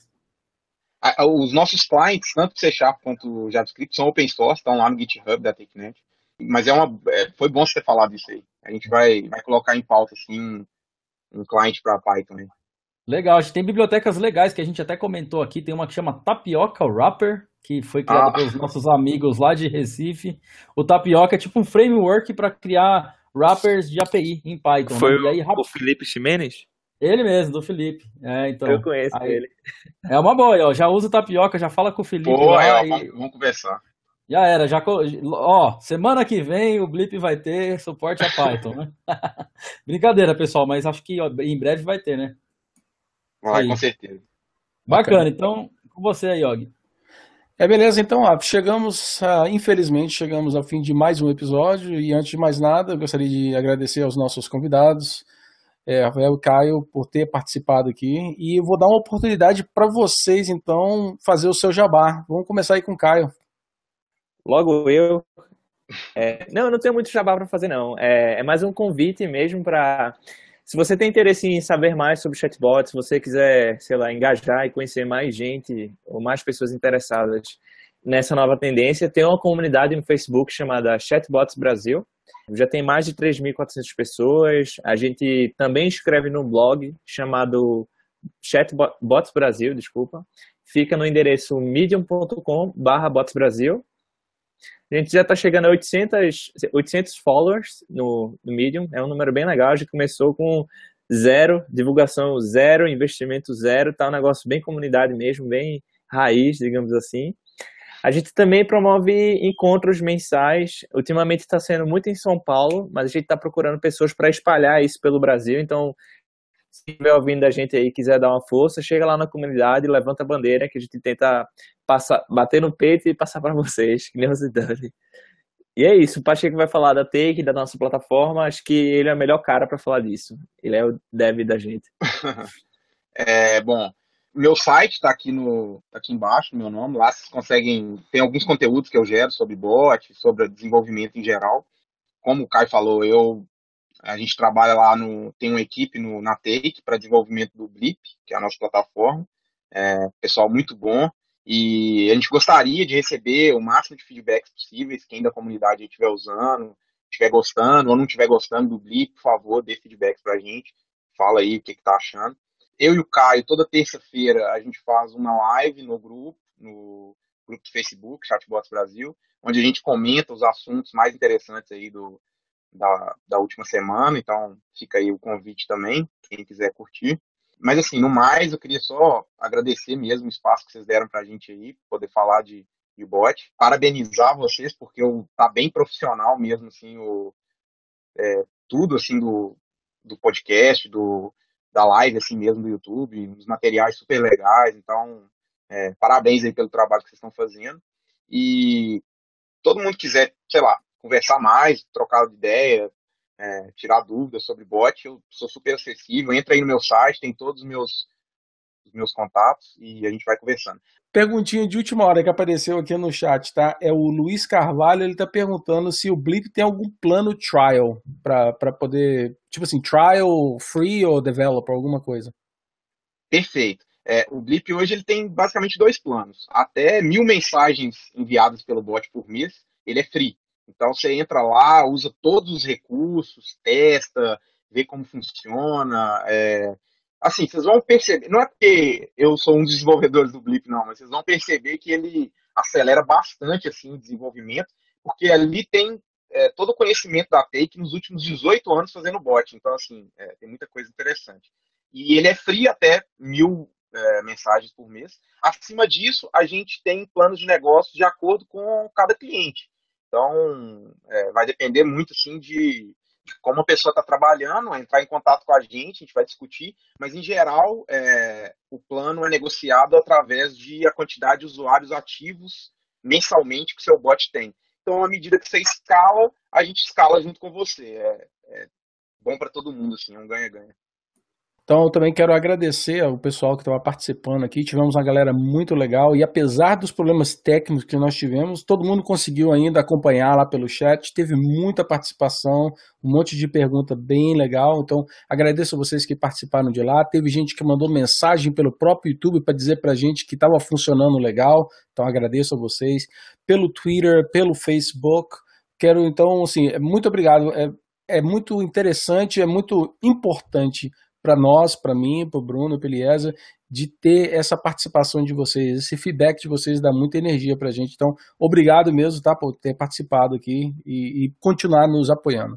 S5: Os nossos clients, tanto o C Sharp quanto o JavaScript, são open source, estão lá no GitHub da TechNet. Mas foi bom você ter falado isso aí. A gente vai colocar em pauta, assim, um cliente para Python, né?
S2: Legal, a gente tem bibliotecas legais que a gente até comentou aqui. Tem uma que chama Tapioca Wrapper, que foi criada pelos nossos amigos lá de Recife. O Tapioca é tipo um framework para criar wrappers de API em Python.
S4: Foi
S2: né? E aí,
S4: o Felipe Ximenes?
S2: Ele mesmo, do Felipe. Então,
S4: eu conheço ele.
S2: É uma boa, ó. Já usa o Tapioca, já fala com o Felipe.
S5: Vamos conversar.
S2: Já era, semana que vem o Blip vai ter suporte a Python, né? Brincadeira, pessoal, mas acho que em breve vai ter, né?
S5: Vai, com certeza.
S2: Bacana, então, com você aí, Og.
S3: Beleza, então, infelizmente, chegamos ao fim de mais um episódio e antes de mais nada, eu gostaria de agradecer aos nossos convidados, Rafael e Caio, por ter participado aqui e eu vou dar uma oportunidade para vocês, então, fazer o seu jabá. Vamos começar aí com o Caio.
S4: Logo eu. Eu não tenho muito jabá para fazer, não. É mais um convite mesmo para... Se você tem interesse em saber mais sobre chatbots, se você quiser, sei lá, engajar e conhecer mais gente ou mais pessoas interessadas nessa nova tendência, tem uma comunidade no Facebook chamada Chatbots Brasil. Já tem mais de 3.400 pessoas. A gente também escreve no blog chamado Chatbots Brasil, desculpa. Fica no endereço medium.com/botsbrasil. A gente já está chegando a 800 followers no Medium, é um número bem legal. A gente começou com 0 divulgação, 0 investimento, 0, tá um negócio bem comunidade mesmo, bem raiz, digamos assim. A gente também promove encontros mensais, ultimamente está sendo muito em São Paulo, mas a gente está procurando pessoas para espalhar isso pelo Brasil, então se estiver ouvindo a gente aí e quiser dar uma força, chega lá na comunidade, levanta a bandeira que a gente tenta bater no peito e passar para vocês, que nem você dane. E é isso, o Pacheco vai falar da Take, da nossa plataforma, acho que ele é o melhor cara para falar disso. Ele é o dev da gente.
S5: Bom, meu site está aqui embaixo, meu nome, lá vocês tem alguns conteúdos que eu gero sobre bot, sobre desenvolvimento em geral. Como o Caio falou, a gente trabalha lá, tem uma equipe na Take para desenvolvimento do Blip, que é a nossa plataforma. Pessoal muito bom. E a gente gostaria de receber o máximo de feedbacks possíveis. Quem da comunidade estiver usando, estiver gostando ou não estiver gostando do Blip, por favor, dê feedbacks pra gente. Fala aí o que tá achando. Eu e o Caio, toda terça-feira, a gente faz uma live no grupo do Facebook, Chatbots Brasil, onde a gente comenta os assuntos mais interessantes aí da última semana. Então, fica aí o convite também, quem quiser curtir. Mas, assim, no mais, eu queria só agradecer mesmo o espaço que vocês deram pra gente aí, poder falar de bot. Parabenizar vocês, porque tá bem profissional mesmo, assim, tudo, assim, do podcast, da live assim mesmo do YouTube, uns materiais super legais, então parabéns aí pelo trabalho que vocês estão fazendo. E todo mundo quiser, sei lá, conversar mais, trocar de ideia, tirar dúvidas sobre bot, eu sou super acessível, entra aí no meu site, tem todos os meus contatos e a gente vai conversando.
S3: Perguntinha de última hora que apareceu aqui no chat, tá? É o Luiz Carvalho, ele tá perguntando se o Blip tem algum plano trial para poder, tipo assim, trial, free ou developer, alguma coisa.
S5: Perfeito. O Blip hoje ele tem basicamente 2 planos. Até 1000 mensagens enviadas pelo bot por mês, ele é free. Então você entra lá, usa todos os recursos, testa, vê como funciona. Assim, vocês vão perceber, não é porque eu sou um dos desenvolvedores do Blip, não, mas vocês vão perceber que ele acelera bastante assim, o desenvolvimento, porque ali tem todo o conhecimento da Take nos últimos 18 anos fazendo bot. Então, assim, tem muita coisa interessante. E ele é free até 1000 mensagens por mês. Acima disso, a gente tem planos de negócio de acordo com cada cliente. Então, vai depender muito assim, de como a pessoa está trabalhando, entrar em contato com a gente vai discutir, mas em geral o plano é negociado através de a quantidade de usuários ativos mensalmente que o seu bot tem. Então, à medida que você escala, a gente escala junto com você. É bom para todo mundo, assim, é um ganha-ganha.
S3: Então, eu também quero agradecer ao pessoal que estava participando aqui. Tivemos uma galera muito legal e apesar dos problemas técnicos que nós tivemos, todo mundo conseguiu ainda acompanhar lá pelo chat. Teve muita participação, um monte de pergunta bem legal. Então, agradeço a vocês que participaram de lá. Teve gente que mandou mensagem pelo próprio YouTube para dizer para a gente que estava funcionando legal. Então, agradeço a vocês. Pelo Twitter, pelo Facebook. Quero, então, assim, muito obrigado. É muito interessante, é muito importante para nós, para mim, para o Bruno, para o Eliezer, de ter essa participação de vocês, esse feedback de vocês dá muita energia para a gente. Então, obrigado mesmo, tá, por ter participado aqui e continuar nos apoiando.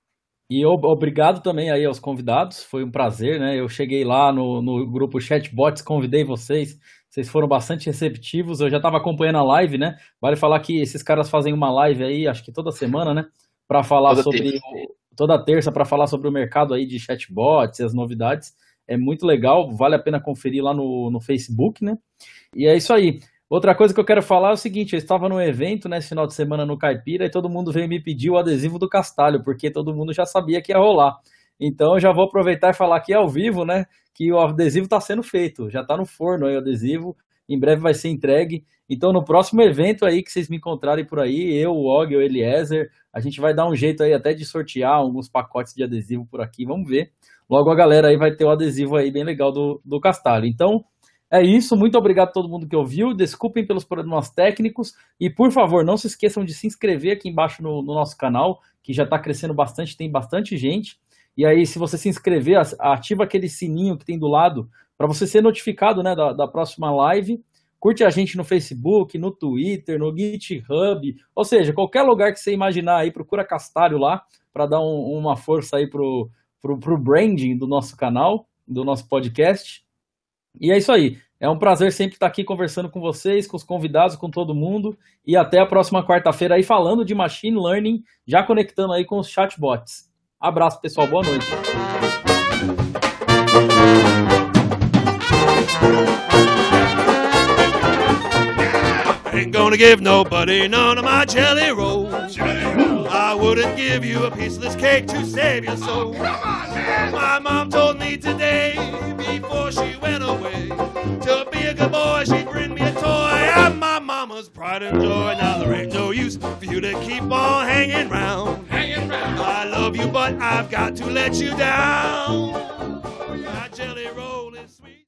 S2: E obrigado também aí aos convidados, foi um prazer, né? Eu cheguei lá no grupo Chatbots, convidei vocês foram bastante receptivos, eu já estava acompanhando a live, né? Vale falar que esses caras fazem uma live aí, acho que toda semana, né? Para falar toda terça para falar sobre o mercado aí de chatbots e as novidades. É muito legal, vale a pena conferir lá no Facebook, né? E é isso aí. Outra coisa que eu quero falar é o seguinte, eu estava num evento nesse final de semana no Caipira e todo mundo veio me pedir o adesivo do Castalho, porque todo mundo já sabia que ia rolar. Então eu já vou aproveitar e falar aqui ao vivo, né, que o adesivo está sendo feito, já está no forno aí o adesivo, em breve vai ser entregue. Então no próximo evento aí que vocês me encontrarem por aí, eu, o Og, o Eliezer, a gente vai dar um jeito aí até de sortear alguns pacotes de adesivo por aqui, vamos ver. Logo a galera aí vai ter o adesivo aí bem legal do Castalho. Então é isso, muito obrigado a todo mundo que ouviu, desculpem pelos problemas técnicos e por favor não se esqueçam de se inscrever aqui embaixo no nosso canal, que já está crescendo bastante, tem bastante gente. E aí, se você se inscrever, ativa aquele sininho que tem do lado para você ser notificado, né, da próxima live. Curte a gente no Facebook, no Twitter, no GitHub, ou seja, qualquer lugar que você imaginar aí, procura Castalho lá para dar uma força aí pro branding do nosso canal, do nosso podcast. E é isso aí. É um prazer sempre estar aqui conversando com vocês, com os convidados, com todo mundo. E até a próxima quarta-feira aí falando de Machine Learning, já conectando aí com os chatbots. Abraço, pessoal. Boa noite.
S1: Ain't gonna give nobody none of my jelly rolls. I wouldn't give you a piece of this cake to save your soul. My mom told me today, before she went away, to be a good boy, she'd bring me a toy. I'm my mama's pride and joy. Now there ain't no use for you to keep on hanging round. I love you, but I've got to let you down. My jelly roll is sweet.